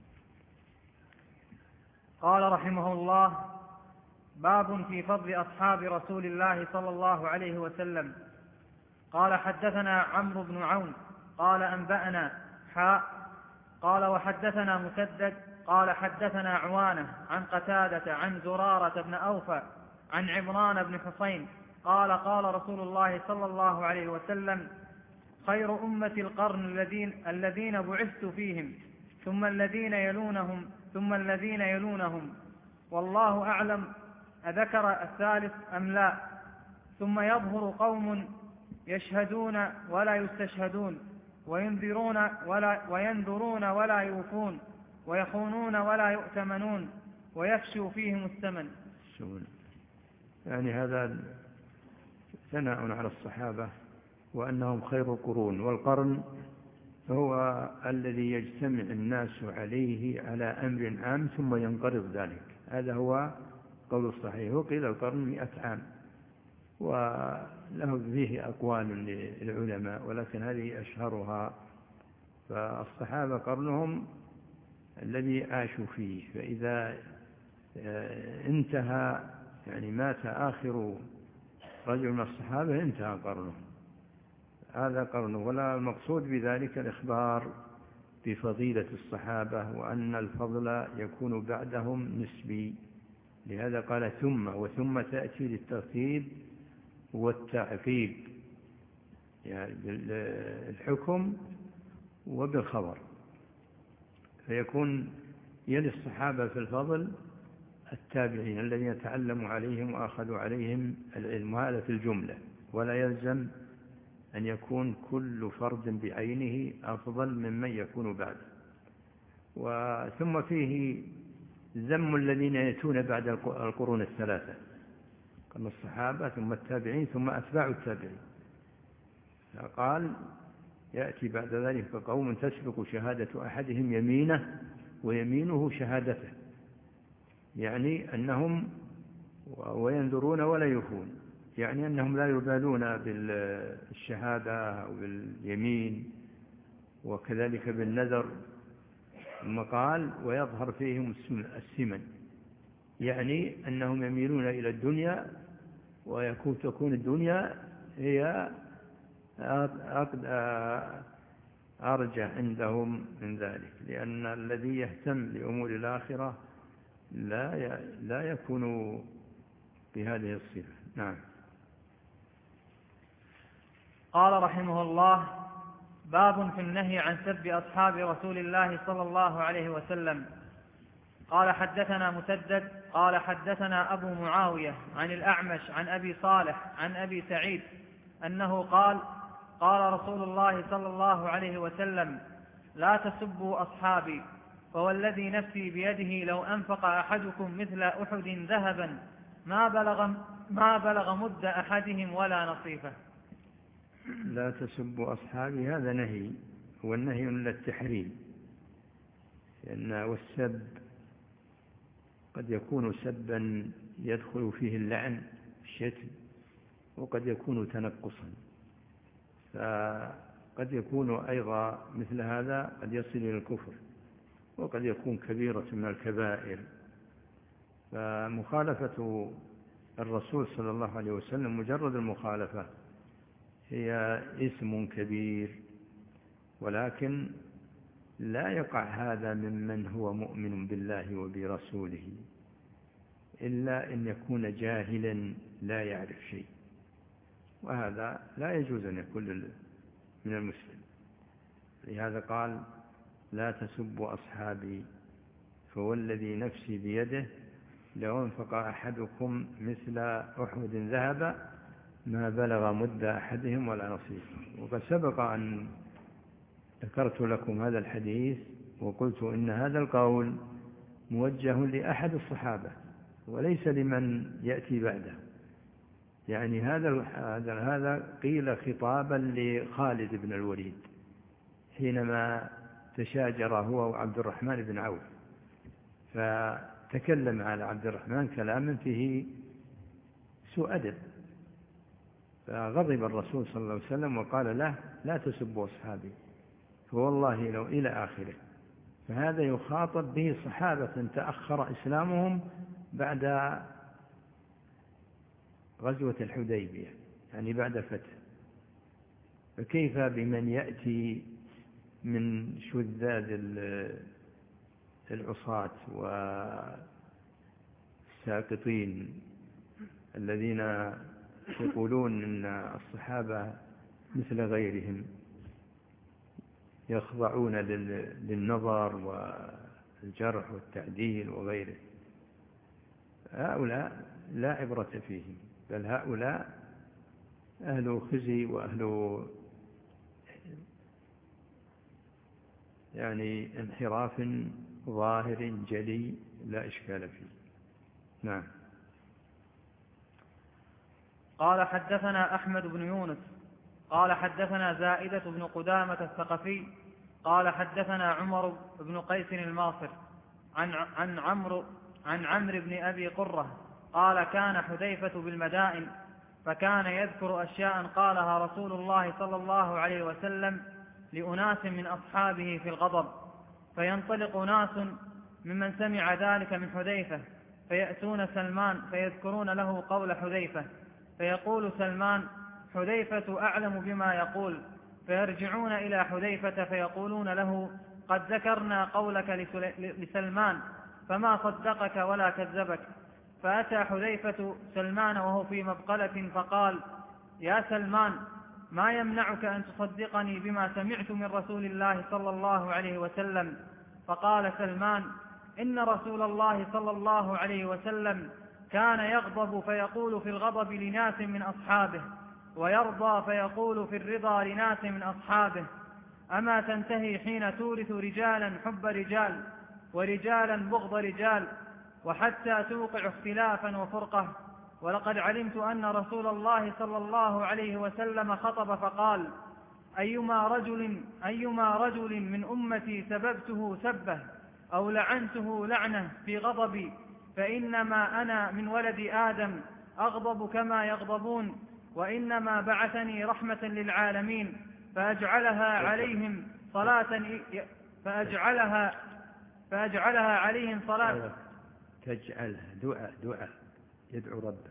قال رحمه الله: باب في فضل أصحاب رسول الله صلى الله عليه وسلم. قال حدثنا عمرو بن عون قال أنبأنا قال وحدثنا مسدد قال حدثنا عوانة عن قتادة عن زرارة بن أوفى عن عمران بن حسين قال: قال رسول الله صلى الله عليه وسلم: خير أمة القرن الذين بعثت فيهم، ثم الذين يلونهم، ثم الذين يلونهم، والله أعلم أذكر الثالث أم لا. ثم يظهر قوم يشهدون ولا يستشهدون، وينذرون ولا يوفون، ويخونون ولا يؤتمنون، ويفشو فيهم الثمن. يعني هذا ثناء على الصحابة وأنهم خير القرون، والقرن هو الذي يجتمع الناس عليه على أمر عام ثم ينقرض ذلك، هذا هو قول الصحيح. وقيل القرن 100 عام، وله فيه أقوال للعلماء ولكن هذه أشهرها. فالصحابة قرنهم الذي عاشوا فيه، فإذا انتهى يعني مات آخر رجل من الصحابة انتهى قرنه، هذا قرنه. ولا المقصود بذلك الإخبار بفضيلة الصحابة وأن الفضل يكون بعدهم نسبي، لهذا قال ثم، وثم تأتي للترتيب والتعقيب، يعني بالحكم وبالخبر، فيكون يلي الصحابة في الفضل التابعين الذين تعلموا عليهم وأخذوا عليهم العلم، هذا في الجملة، ولا يلزم أن يكون كل فرد بعينه أفضل ممن يكون بعده. ثم فيه ذم الذين يأتون بعد القرون الثلاثة، قرن الصحابة ثم التابعين ثم أتباع التابعين. قال يأتي بعد ذلك قوم تسبق شهادة أحدهم يمينه ويمينه شهادته، يعني أنهم وينذرون ولا يوفون، يعني أنهم لا يبالون بالشهادة أو باليمين وكذلك بالنذر. ثم قال ويظهر فيهم السمن، يعني أنهم يميلون إلى الدنيا وتكون الدنيا هي أرجى عندهم من ذلك، لأن الذي يهتم لأمور الآخرة لا يكون بهذه الصفة. نعم. قال رحمه الله: باب في النهي عن سب أصحاب رسول الله صلى الله عليه وسلم. قال حدثنا مسدد قال حدثنا أبو معاوية عن الأعمش عن أبي صالح عن أبي سعيد أنه قال: قال رسول الله صلى الله عليه وسلم: لا تسبوا أصحابي، فوالذي نفسي بيده لو أنفق أحدكم مثل أحد ذهبا ما بلغ مد أحدهم ولا نصيفه. لا تسبوا أصحابي، هذا نهي، والنهي للتحريم، والسب قد يكون سبا يدخل فيه اللعن الشتم، وقد يكون تنقصا، فقد يكون أيضا مثل هذا قد يصل إلى الكفر، وقد يكون كبيرة من الكبائر. فمخالفة الرسول صلى الله عليه وسلم مجرد المخالفة هي اسم كبير، ولكن لا يقع هذا ممن هو مؤمن بالله وبرسوله إلا أن يكون جاهلا لا يعرف شيء، وهذا لا يجوز أن يكون من المسلم. لهذا قال: لا تسبوا أصحابي، فوالذي نفسي بيده لو أنفق أحدكم مثل أحد ذهب ما بلغ مد أحدهم ولا نصيفه. وقد سبق أن ذكرت لكم هذا الحديث وقلت إن هذا القول موجه لأحد الصحابة وليس لمن يأتي بعده، يعني هذا قيل خطابا لخالد بن الوليد حينما تشاجر هو وعبد الرحمن بن عوف، فتكلم على عبد الرحمن كلاما فيه سوء أدب، فغضب الرسول صلى الله عليه وسلم وقال له: لا تسبوا أصحابي، فوالله لو إلى آخره. فهذا يخاطب به صحابة تأخر إسلامهم بعد غزوة الحديبية، يعني بعد فتح، فكيف بمن يأتي من شذاذ العصاة والساقطين الذين يقولون إن الصحابة مثل غيرهم، يخضعون للنظر والجرح والتعديل وغيره. هؤلاء لا عبرة فيهم، بل هؤلاء أهل خزي وأهل يعني انحراف ظاهر جلي لا إشكال فيه. نعم. قال حدثنا أحمد بن يونس قال حدثنا زائدة بن قدامة الثقفي قال حدثنا عمر بن قيس الماصر عن عمرو بن أبي قرة قال كان حذيفة بالمدائن فكان يذكر أشياء قالها رسول الله صلى الله عليه وسلم لأناس من أصحابه في الغضب، فينطلق ناس ممن سمع ذلك من حذيفة فيأتون سلمان فيذكرون له قول حذيفة، فيقول سلمان حذيفة أعلم بما يقول، فيرجعون إلى حذيفة فيقولون له قد ذكرنا قولك لسلمان فما صدقك ولا كذبك. فأتى حذيفة سلمان وهو في مبقلة فقال يا سلمان ما يمنعك أن تصدقني بما سمعت من رسول الله صلى الله عليه وسلم؟ فقال سلمان إن رسول الله صلى الله عليه وسلم كان يغضب فيقول في الغضب لناس من أصحابه، ويرضى فيقول في الرضا لناس من أصحابه. أما تنتهي حين تورث رجالا حب رجال ورجالا بغض رجال، وحتى توقع اختلافا وفرقة؟ ولقد علمت أن رسول الله صلى الله عليه وسلم خطب فقال أيما رجل من أمتي سببته سبه أو لعنته لعنة في غضبي فإنما أنا من ولد آدم أغضب كما يغضبون، وإنما بعثني رحمة للعالمين فأجعلها عليهم صلاة تجعلها دعاء يدعو ربه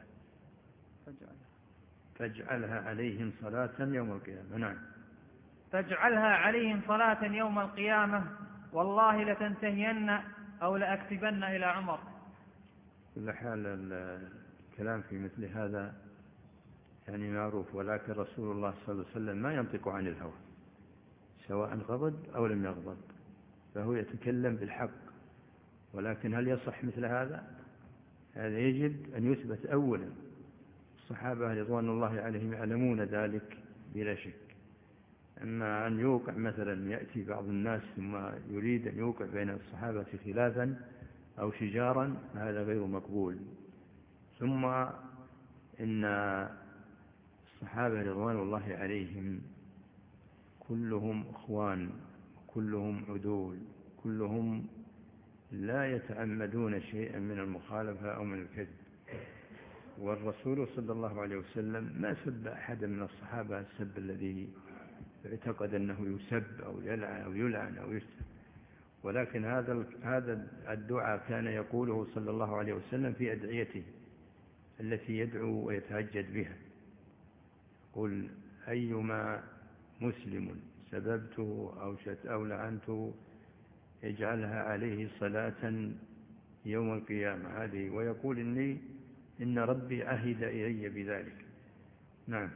فاجعلها عليهم صلاة يوم القيامة. نعم. فاجعلها عليهم صلاة يوم القيامة والله لتنتهين أو لأكتبن إلى عمر. كل حال الكلام في مثل هذا يعني معروف، ولكن رسول الله صلى الله عليه وسلم ما ينطق عن الهوى سواء غضب أو لم يغضب، فهو يتكلم بالحق. ولكن هل يصح مثل هذا؟ هذا يجب أن يثبت أولا. الصحابة رضوان الله عليهم يعلمون ذلك بلا شك. أما أن يوقع مثلا يأتي بعض الناس ثم يريد أن يوقع بين الصحابة خلافا أو شجارا، هذا غير مقبول. ثم إن الصحابة رضوان الله عليهم كلهم إخوان، كلهم عدول، كلهم لا يتعمدون شيئا من المخالفة أو من الكذب. والرسول صلى الله عليه وسلم ما سب أحدا من الصحابة السب الذي اعتقد أنه يسب أو يلعن أو يسب، ولكن هذا الدعاء كان يقوله صلى الله عليه وسلم في أدعيته التي يدعو ويتهجد بها. قل أيما مسلم سببته أو لعنته يجعلها عليه صلاة يوم القيامة، هذه، ويقول إن ربي عهد إلي بذلك. نعم.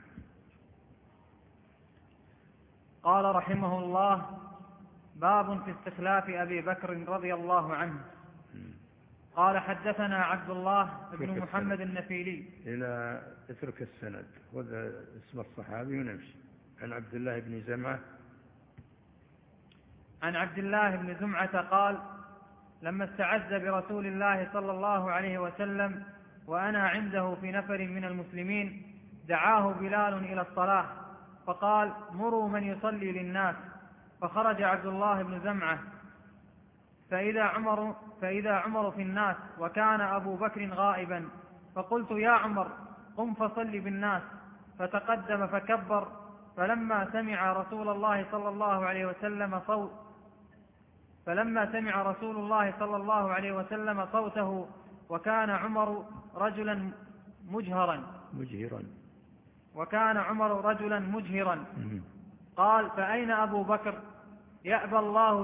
قال رحمه الله باب في استخلاف أبي بكر رضي الله عنه. قال حدثنا عبد الله بن محمد النفيلي. إلى اترك السند، وذا اسم الصحابي ونمشي. عن عبد الله بن زمعة. عن عبد الله بن زمعة قال لما استعز برسول الله صلى الله عليه وسلم وأنا عنده في نفر من المسلمين دعاه بلال إلى الصلاة فقال مروا من يصلي للناس، فخرج عبد الله بن زمعة فإذا عمر في الناس وكان أبو بكر غائبا، فقلت يا عمر قم فصل بالناس، فتقدم فكبر، فلما سمع رسول الله صلى الله عليه وسلم صوته وكان عمر رجلا مجهرا قال فأين أبو بكر؟ يأبى الله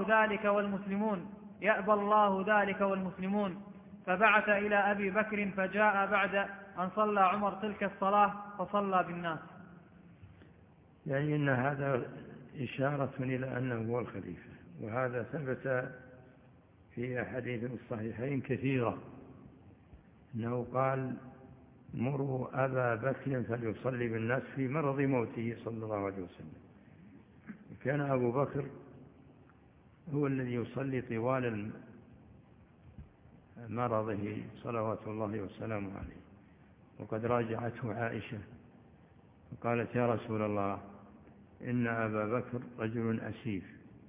ذلك والمسلمون. فبعث إلى أبي بكر فجاء بعد أن صلى عمر تلك الصلاة فصلى بالناس. يعني إن هذا إشارة إلى أنه هو الخليفة، وهذا ثبت في أحاديث الصحيحين كثيرة أنه قال: مروا أبا بكر فليصلي بالناس في مرض موته صلى الله عليه وسلم. كان أبو بكر هو الذي يصلي طوال مرضه صلوات الله وسلامه عليه. وقد راجعته عائشة وقالت: يا رسول الله، إن أبا بكر رجل أسيف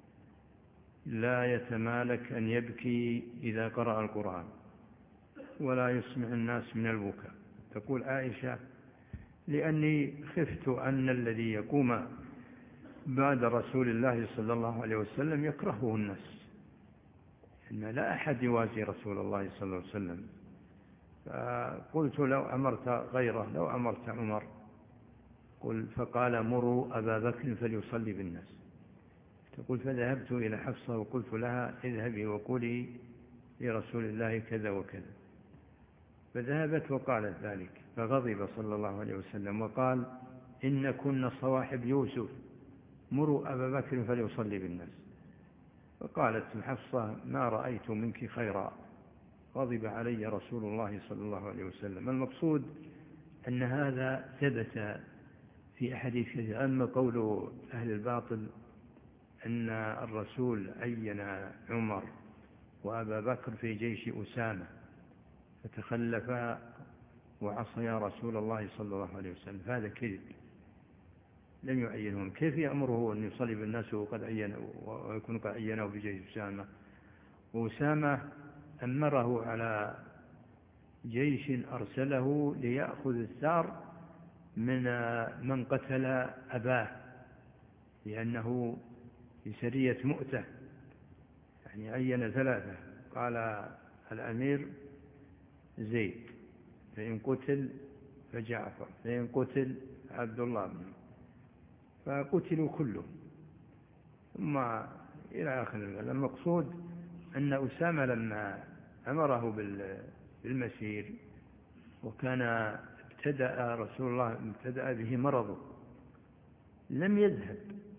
لا يتمالك أن يبكي إذا قرأ القرآن ولا يسمع الناس من البكاء. تقول عائشة: لأني خفت أن الذي يقوم بعد رسول الله صلى الله عليه وسلم يكرهه الناس، إن لا أحد يوازي رسول الله صلى الله عليه وسلم. فقلت: لو أمرت غيره، لو أمرت عمر. فقال: مروا أبا بكر فليصلي بالناس. تقول: فذهبت إلى حفصة وقلت لها: اذهبي وقولي لرسول الله كذا وكذا. فذهبت وقالت ذلك، فغضب صلى الله عليه وسلم وقال: إن كن صواحب يوسف، مروا أبا بكر فليصلي بالناس. فقالت حفصة: ما رأيت منك خيرا، غضب علي رسول الله صلى الله عليه وسلم. المقصود أن هذا ثبت في أحاديث كثيرة. أما قول أهل الباطل أن الرسول عين عمر وأبا بكر في جيش أسامة فتخلفا وعصيا رسول الله صلى الله عليه وسلم، هذا كذب، لم يعينهم. كيف يأمره أن يصلي بالناس وقد عينه ويكون قد عينه بجيش أسامة؟ وأسامة أمره على جيش أرسله ليأخذ الثار من قتل أباه، لأنه في سرية مؤتة، يعني عين 3. قال الأمير زيد، فإن قتل فجعفر، فإن قتل عبد الله بن، فقتلوا كلهم. ثم إلى آخر. المقصود أن أسامة لما أمره بالمسير وكان ابتدأ رسول الله به مرضه لم يذهب،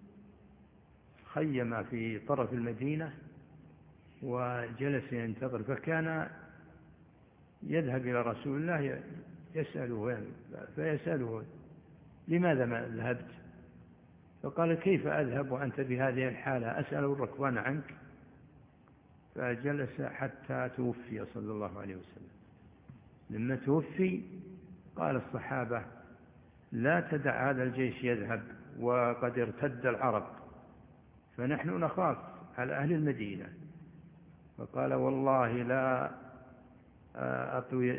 خيم في طرف المدينة وجلس ينتظر. فكان يذهب إلى رسول الله يسأله، فيسأله: لماذا ما ذهبت؟ فقال: كيف أذهب وأنت بهذه الحالة؟ أسأل الركبان عنك. فجلس حتى توفي صلى الله عليه وسلم. لما توفي قال الصحابة: لا تدع هذا الجيش يذهب وقد ارتد العرب، فنحن نخاف على أهل المدينة. فقال: والله لا أطوي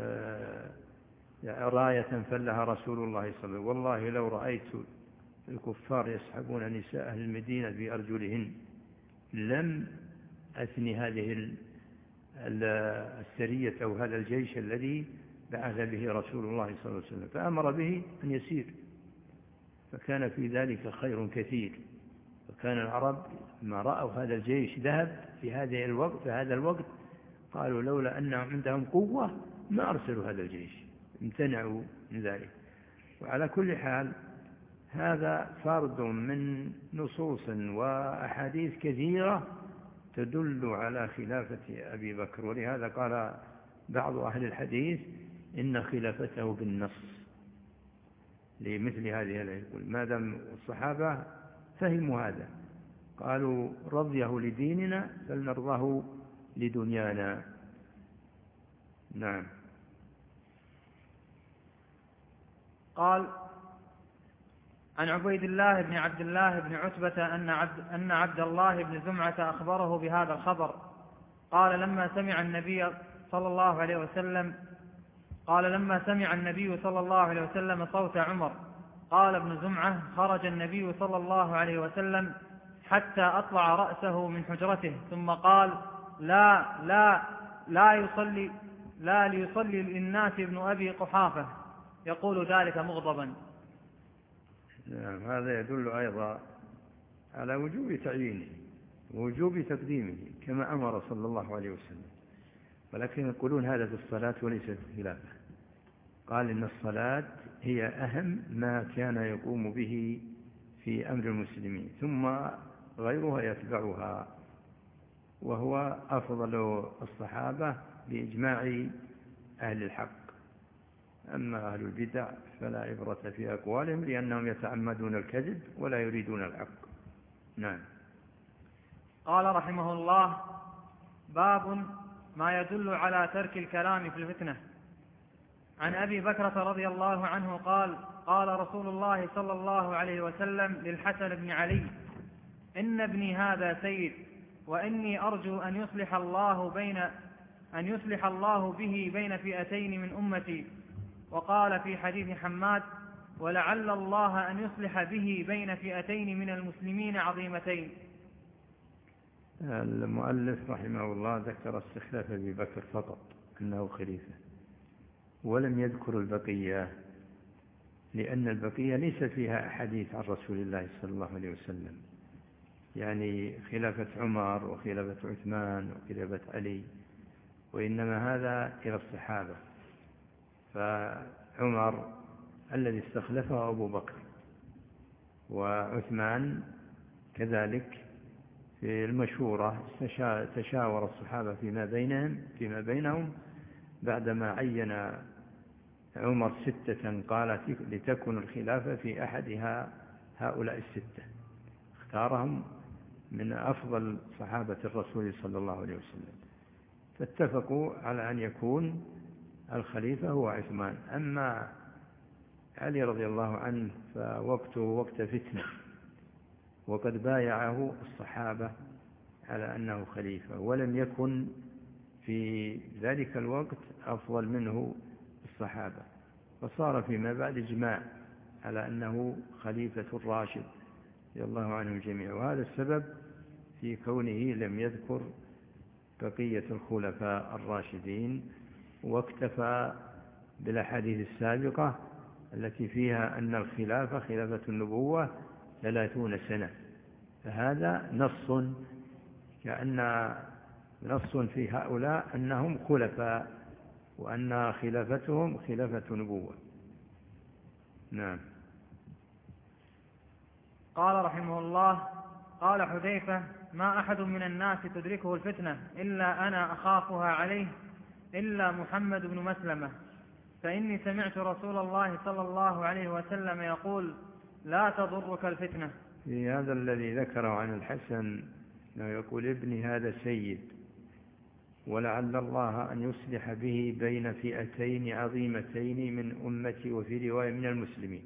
راية فلها رسول الله صلى الله عليه وسلم، والله لو رأيت الكفار يسحبون نساء أهل المدينة بأرجلهن لم أثني هذه السرية أو هذا الجيش الذي بعث به رسول الله صلى الله عليه وسلم. فأمر به أن يسير، فكان في ذلك خير كثير. فكان العرب ما رأوا هذا الجيش ذهب في هذا الوقت قالوا: لولا أن عندهم قوة ما أرسلوا هذا الجيش، امتنعوا من ذلك. وعلى كل حال هذا فرد من نصوص وأحاديث كثيرة تدل على خلافة أبي بكر. ولهذا قال بعض أهل الحديث: إن خلافته بالنص، لمثل هذه الآية. ما دام الصحابة فهموا هذا قالوا: رضيه لديننا فلنرضاه لدنيانا. نعم. قال: عن عبيد الله بن عبد الله بن عتبة أن عبد الله بن زمعة أخبره بهذا الخبر. قال: لما سمع النبي صلى الله عليه وسلم صوت عمر، قال ابن زمعة: خرج النبي صلى الله عليه وسلم حتى أطلع رأسه من حجرته، ثم قال: لا ليصلي للناس ابن أبي قحافة، يقول ذلك مغضبا. نعم. هذا يدل أيضا على وجوب تعيينه ووجوب تقديمه كما أمر صلى الله عليه وسلم. ولكن يقولون هذا في الصلاة وليس في الخلافة. قال: إن الصلاة هي أهم ما كان يقوم به في أمر المسلمين، ثم غيرها يتبعها، وهو أفضل الصحابة بإجماع أهل الحق. أما أهل البدع فلا عبرة في أقوالهم، لأنهم يتعمدون الكذب ولا يريدون الحق. نعم. قال رحمه الله: باب ما يدل على ترك الكلام في الفتنة. عن أبي بكرة رضي الله عنه قال: قال رسول الله صلى الله عليه وسلم للحسن بن علي: إن ابني هذا سيد، وإني أرجو أن يصلح الله به بين فئتين من أمتي. وقال في حديث حماد: ولعل الله أن يصلح به بين فئتين من المسلمين عظيمتين. المؤلف رحمه الله ذكر استخلاف أبي بكر فقط أنه خليفة، ولم يذكر البقية، لأن البقية ليس فيها أحاديث عن رسول الله صلى الله عليه وسلم، يعني خلافة عمر وخلافة عثمان وخلافة علي، وإنما هذا إلى الصحابة. فعمر الذي استخلفه أبو بكر، وعثمان كذلك. في المشورة تشاور الصحابة فيما بينهم بعدما عين عمر 6 قال لتكن الخلافة في أحدها هؤلاء 6، اختارهم من أفضل صحابة الرسول صلى الله عليه وسلم، فاتفقوا على أن يكون الخليفة هو عثمان. أما علي رضي الله عنه فوقته وقت فتنة، وقد بايعه الصحابة على أنه خليفة، ولم يكن في ذلك الوقت أفضل منه الصحابة، فصار فيما بعد إجماع على أنه خليفة الراشد رضي الله عنهم جميعا. وهذا السبب في كونه لم يذكر بقية الخلفاء الراشدين، واكتفى بالأحاديث السابقة التي فيها أن الخلافة خلافة النبوة 30 سنة، فهذا نص، كأن نص في هؤلاء أنهم خلفاء، وأن خلافتهم خلافة نبوة. نعم. قال رحمه الله: قال حذيفة: ما أحد من الناس تدركه الفتنة إلا أنا أخافها عليه إلا محمد بن مسلمة، فإني سمعت رسول الله صلى الله عليه وسلم يقول: لا تضرك الفتنة. في هذا الذي ذكره عن الحسن أنه يقول: ابني هذا سيد، ولعل الله أن يصلح به بين فئتين عظيمتين من أمتي، وفي رواية من المسلمين.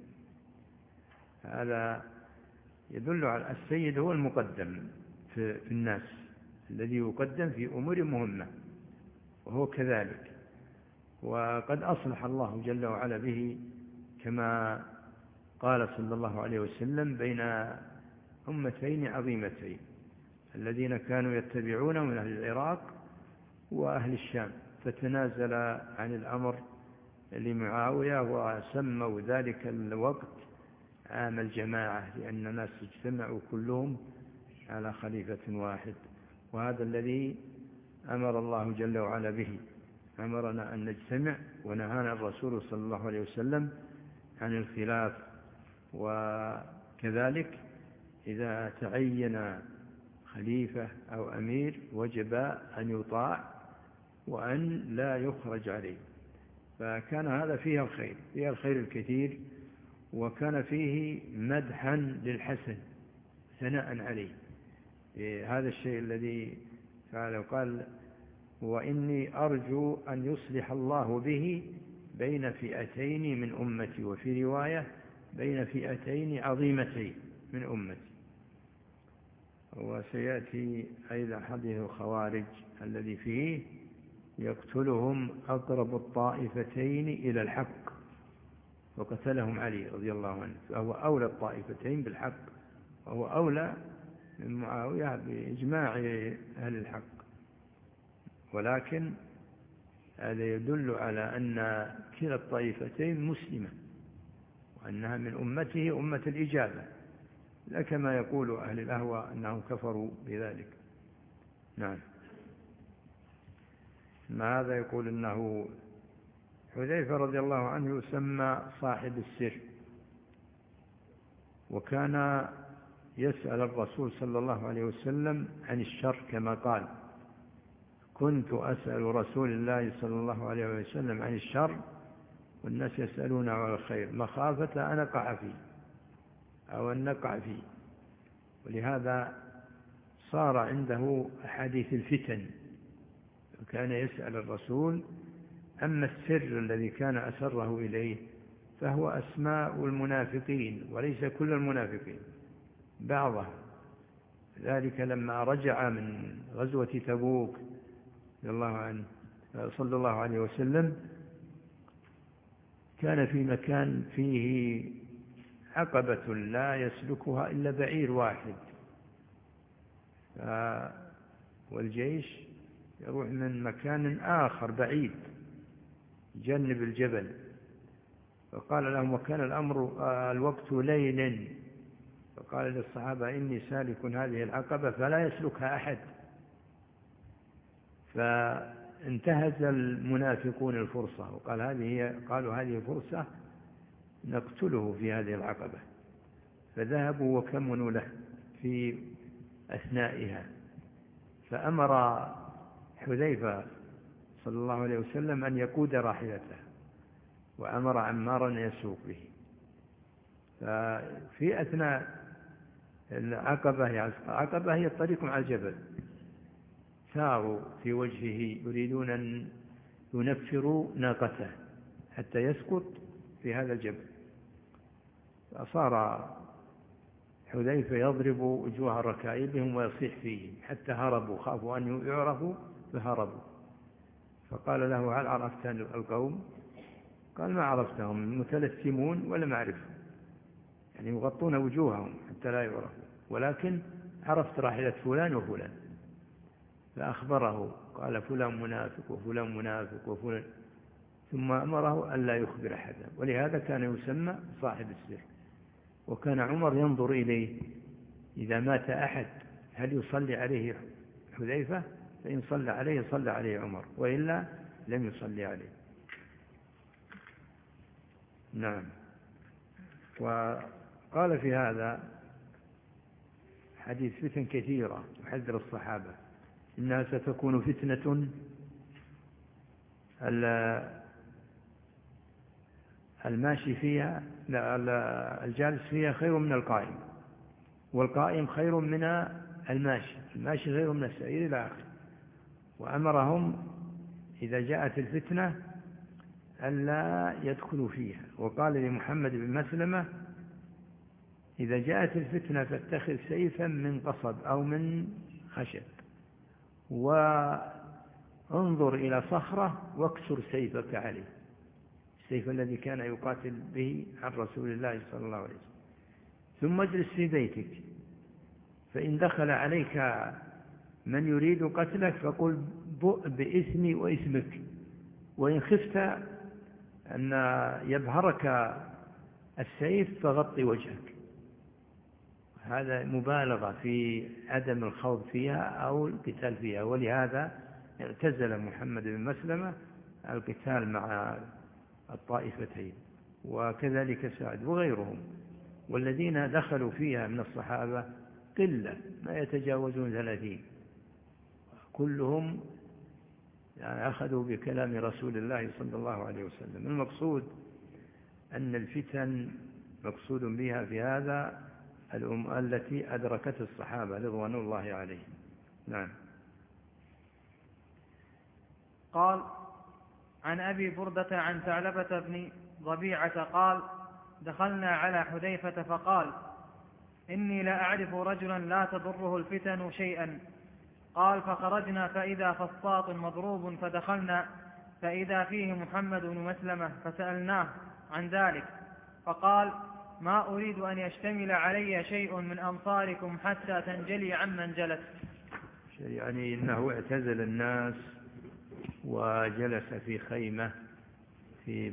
هذا يدل على السيد هو المقدم في الناس، الذي يقدم في أمور مهمة، وهو كذلك. وقد أصلح الله جل وعلا به كما قال صلى الله عليه وسلم: بين أمتين عظيمتين، الذين كانوا يتبعون من أهل العراق وأهل الشام، فتنازل عن الأمر لمعاوية، وسموا ذلك الوقت عام الجماعة، لأن الناس اجتمعوا كلهم على خليفة واحد. وهذا الذي أمر الله جل وعلا به، أمرنا أن نجتمع، ونهانا الرسول صلى الله عليه وسلم عن الخلاف. وكذلك إذا تعين خليفة أو أمير وجب أن يطاع وأن لا يخرج عليه، فكان هذا فيها الخير الكثير، وكان فيه مدحا للحسن ثناء عليه. هذا الشيء الذي فعله، قال: وإني أرجو أن يصلح الله به بين فئتين من أمتي، وفي رواية بين فئتين عظيمتين من أمتي. وسيأتي أيضا حديث الخوارج الذي فيه يقتلهم أقرب الطائفتين إلى الحق، وقتلهم علي رضي الله عنه، فهو أولى الطائفتين بالحق، وهو أولى من معاوية بإجماع أهل الحق. ولكن هذا يدل على أن كلا الطائفتين مسلمة، وأنها من أمته أمة الإجابة، لا كما يقول أهل الأهواء أنهم كفروا بذلك. نعم. هذا يقول أنه حذيفة رضي الله عنه يسمى صاحب السر، وكان يسأل الرسول صلى الله عليه وسلم عن الشر كما قال: كنت أسأل رسول الله صلى الله عليه وسلم عن الشر والناس يسألون عن الخير مخافة أن أقع فيه أو أن نقع فيه. ولهذا صار عنده أحاديث الفتن، كان يسأل الرسول. أما السر الذي كان أسره إليه فهو أسماء المنافقين وليس كل المنافقين، بعضها. ذلك لما رجع من غزوة تبوك صلى الله عليه وسلم كان في مكان فيه عقبة لا يسلكها إلا بعير واحد، والجيش يروح من مكان آخر بعيد جنب الجبل. فقال لهم: وكان الوقت ليل، فقال للصحابة: إني سالك هذه العقبة فلا يسلكها أحد. فانتهز المنافقون الفرصة قالوا هذه فرصة نقتله في هذه العقبة، فذهبوا وكمنوا له في أثنائها. فأمر حذيفة صلى الله عليه وسلم أن يقود راحلته، وأمر عمارا أن يسوق به. ففي أثناء العقبة هي الطريق مع الجبل، ثاروا في وجهه يريدون أن ينفروا ناقته حتى يسقط في هذا الجبل. فصار حذيفة يضرب وجوه ركائبهم ويصيح فيهم حتى هربوا، خافوا أن يعرفوا فهربوا. فقال له: هل عرفت القوم؟ قال: ما عرفتهم، متلثمون ولم أعرفهم، يعني يغطون وجوههم حتى لا يعرفوا، ولكن عرفت راحلة فلان وفلان. فأخبره، قال: فلان منافق وفلان منافق وفلان، ثم أمره أن لا يخبر أحدا. ولهذا كان يسمى صاحب السر. وكان عمر ينظر إليه إذا مات أحد هل يصلي عليه حذيفة؟ فإن صلى عليه صلى عليه عمر، وإلا لم يصلي عليه. نعم. وقال في هذا حديث فتن كثيرة يحذر الصحابة: إنها ستكون فتنة الماشي فيها الجالس فيها خير من القائم، والقائم خير من الماشي خير من السعير إلى آخره. وأمرهم إذا جاءت الفتنة ألا يدخلوا فيها. وقال لمحمد بن مسلمة: إذا جاءت الفتنة فاتخذ سيفا من قصب أو من خشب، وانظر إلى صخرة واكسر سيفك عليه، السيف الذي كان يقاتل به عن رسول الله صلى الله عليه وسلم. ثم اجلس في بيتك، فإن دخل عليك من يريد قتلك فقل: بؤ بإثمي وإثمك، وإن خفت أن يبهرك السيف فغطي وجهك. هذا مبالغة في عدم الخوض فيها أو القتال فيها. ولهذا اعتزل محمد بن مسلمة القتال مع الطائفتين، وكذلك سعد وغيرهم. والذين دخلوا فيها من الصحابة قلة ما يتجاوزون 30، كلهم يعني أخذوا بكلام رسول الله صلى الله عليه وسلم. المقصود أن الفتن مقصود بها في هذا التي أدركت الصحابة رضوان الله عليهم. نعم. قال: عن أبي بردة عن ثعلبة بن ضبيعة قال: دخلنا على حذيفة فقال: إني لا أعرف رجلا لا تضره الفتن شيئا. قال: فخرجنا فإذا فسطاط مضروب، فدخلنا فإذا فيه محمد بن مسلمة، فسألناه عن ذلك، فقال: ما أريد أن يشتمل علي شيء من أمصاركم حتى تنجلي عمن جلس. يعني إنه اعتزل الناس وجلس في خيمة في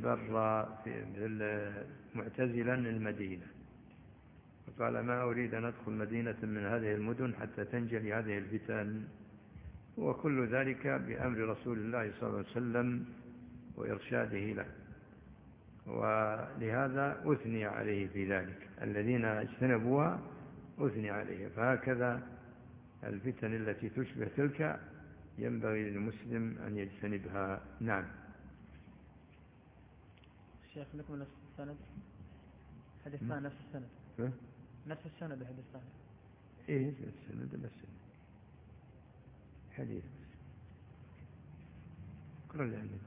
معتزلا المدينة، فقال: ما أريد أن أدخل مدينة من هذه المدن حتى تنجلي هذه الفتن. وكل ذلك بأمر رسول الله صلى الله عليه وسلم وإرشاده له. ولهذا أثني عليه في ذلك، الذين اجتنبوها أثني عليه. فهكذا الفتن التي تشبه تلك ينبغي للمسلم أن يجتنبها. نعم. الشيخ لكم نفس السند حديث ثاني، نفس السند نفس السند الحديث الثاني. إيه السند بس حديث اقرأ لي عنه.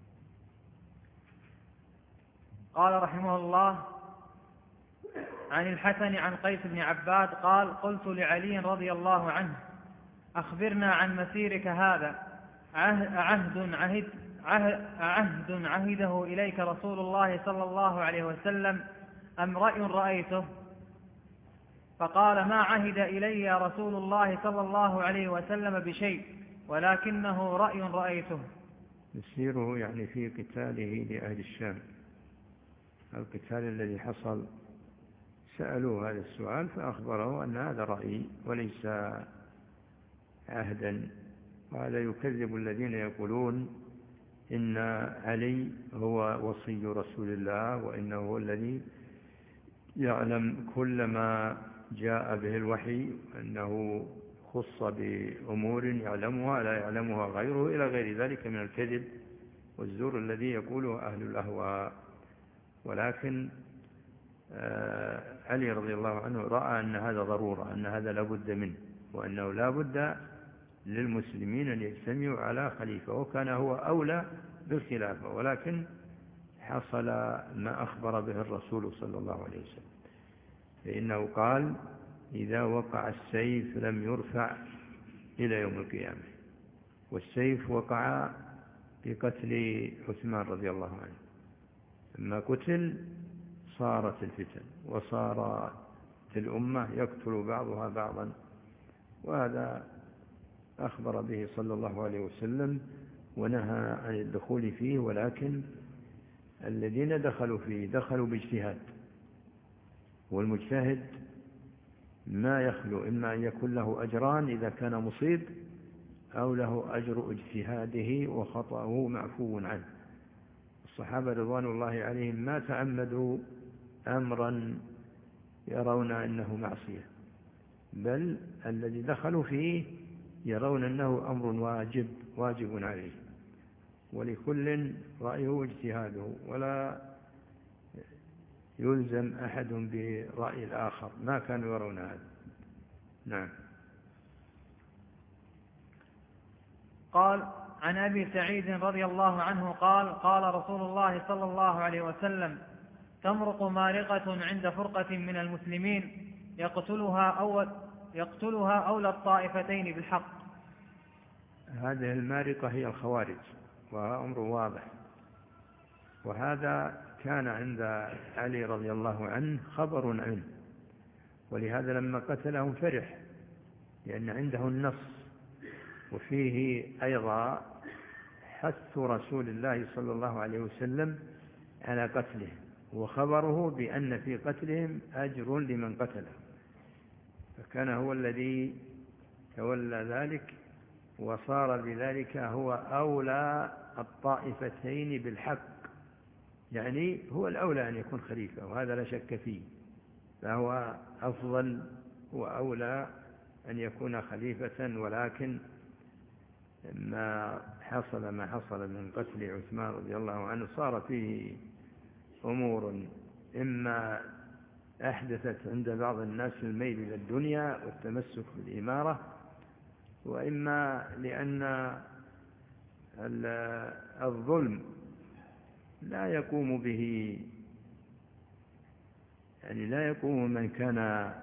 قال رحمه الله: عن الحسن عن قيس بن عباد قال: قلت لعلي رضي الله عنه: أخبرنا عن مسيرك هذا، عهد عهده إليك رسول الله صلى الله عليه وسلم أم رأي رأيته؟ فقال: ما عهد إلي رسول الله صلى الله عليه وسلم بشيء، ولكنه رأي رأيته. مسيره يعني في قتاله لأهل الشام، القتال الذي حصل. سألوه هذا السؤال فأخبره أن هذا رأي وليس عهدا. وهذا يكذب الذين يقولون إن علي هو وصي رسول الله، وإنه هو الذي يعلم كل ما جاء به الوحي، أنه خص بأمور يعلمها لا يعلمها غيره، إلى غير ذلك من الكذب والزور الذي يقوله أهل الأهواء. ولكن علي رضي الله عنه رأى أن هذا ضرورة، أن هذا لا بد منه، وأنه لا بد للمسلمين أن يجتمعوا على خليفة، وكان هو أولى بالخلافة. ولكن حصل ما أخبر به الرسول صلى الله عليه وسلم، فإنه قال: إذا وقع السيف لم يرفع إلى يوم القيامة. والسيف وقع بقتل عثمان رضي الله عنه، لما قتل صارت الفتن وصارت الأمة يقتل بعضها بعضا، وهذا أخبر به صلى الله عليه وسلم ونهى عن الدخول فيه. ولكن الذين دخلوا فيه دخلوا باجتهاد، والمجتهد ما يخلو إما أن يكون له أجران إذا كان مصيب، أو له أجر اجتهاده وخطأه معفو عنه. الصحابة رضوان الله عليهم ما تعمدوا أمرا يرون أنه معصية، بل الذي دخلوا فيه يرون أنه أمر واجب عليه، ولكل رأيه واجتهاده، ولا يلزم أحد برأي الآخر، ما كانوا يرون هذا. نعم. قال: عن أبي سعيد رضي الله عنه قال: قال رسول الله صلى الله عليه وسلم: تمرق مارقة عند فرقة من المسلمين يقتلها أولى الطائفتين بالحق. هذه المارقة هي الخوارج، وأمر واضح. وهذا كان عند علي رضي الله عنه خبر عنه، ولهذا لما قتلهم فرح، لأن عنده النص. وفيه أيضا حث رسول الله صلى الله عليه وسلم على قتله، وخبره بأن في قتلهم أجر لمن قتله، فكان هو الذي تولى ذلك، وصار بذلك هو أولى الطائفتين بالحق، يعني هو الأولى أن يكون خليفة، وهذا لا شك فيه، فهو أفضل وأولى أن يكون خليفة. ولكن ما حصل من قتل عثمان رضي الله عنه صار فيه أمور إما أحدثت عند بعض الناس الميل إلى الدنيا والتمسك بالإمارة، وإما لأن الظلم لا يقوم به، يعني لا يقوم من كان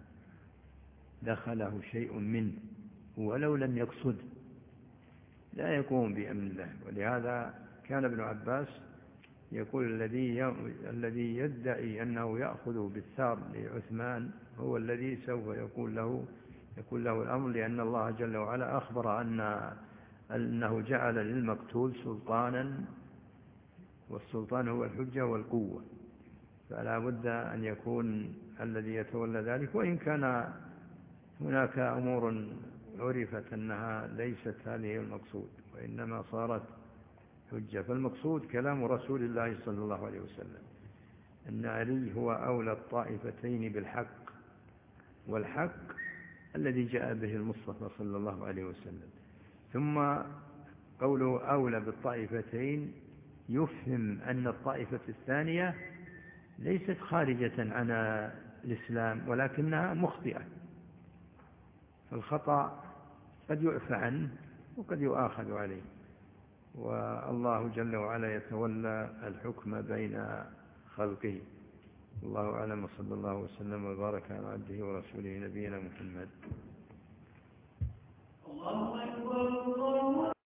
دخله شيء منه ولو لم يقصد، لا يقوم بأمن الله. ولهذا كان ابن عباس يقول: الذي يدعي أنه يأخذ بالثار لعثمان هو الذي سوف يقول له الأمر، لأن الله جل وعلا أخبر أنه جعل للمقتول سلطانا، والسلطان هو الحجة والقوة، فلا بد أن يكون الذي يتولى ذلك. وإن كان هناك أمور عرفت أنها ليست هذه المقصود، وإنما صارت حجة. فالمقصود كلام رسول الله صلى الله عليه وسلم أن علي هو أولى الطائفتين بالحق، والحق الذي جاء به المصطفى صلى الله عليه وسلم. ثم قوله أولى بالطائفتين يفهم أن الطائفة الثانية ليست خارجة عن الإسلام ولكنها مخطئة، فالخطأ قد يعفى عنه وقد يؤاخذ عليه، والله جل وعلا يتولى الحكم بين خلقه. الله أعلم، وصلى الله وسلم وبارك على عبده ورسوله نبينا محمد.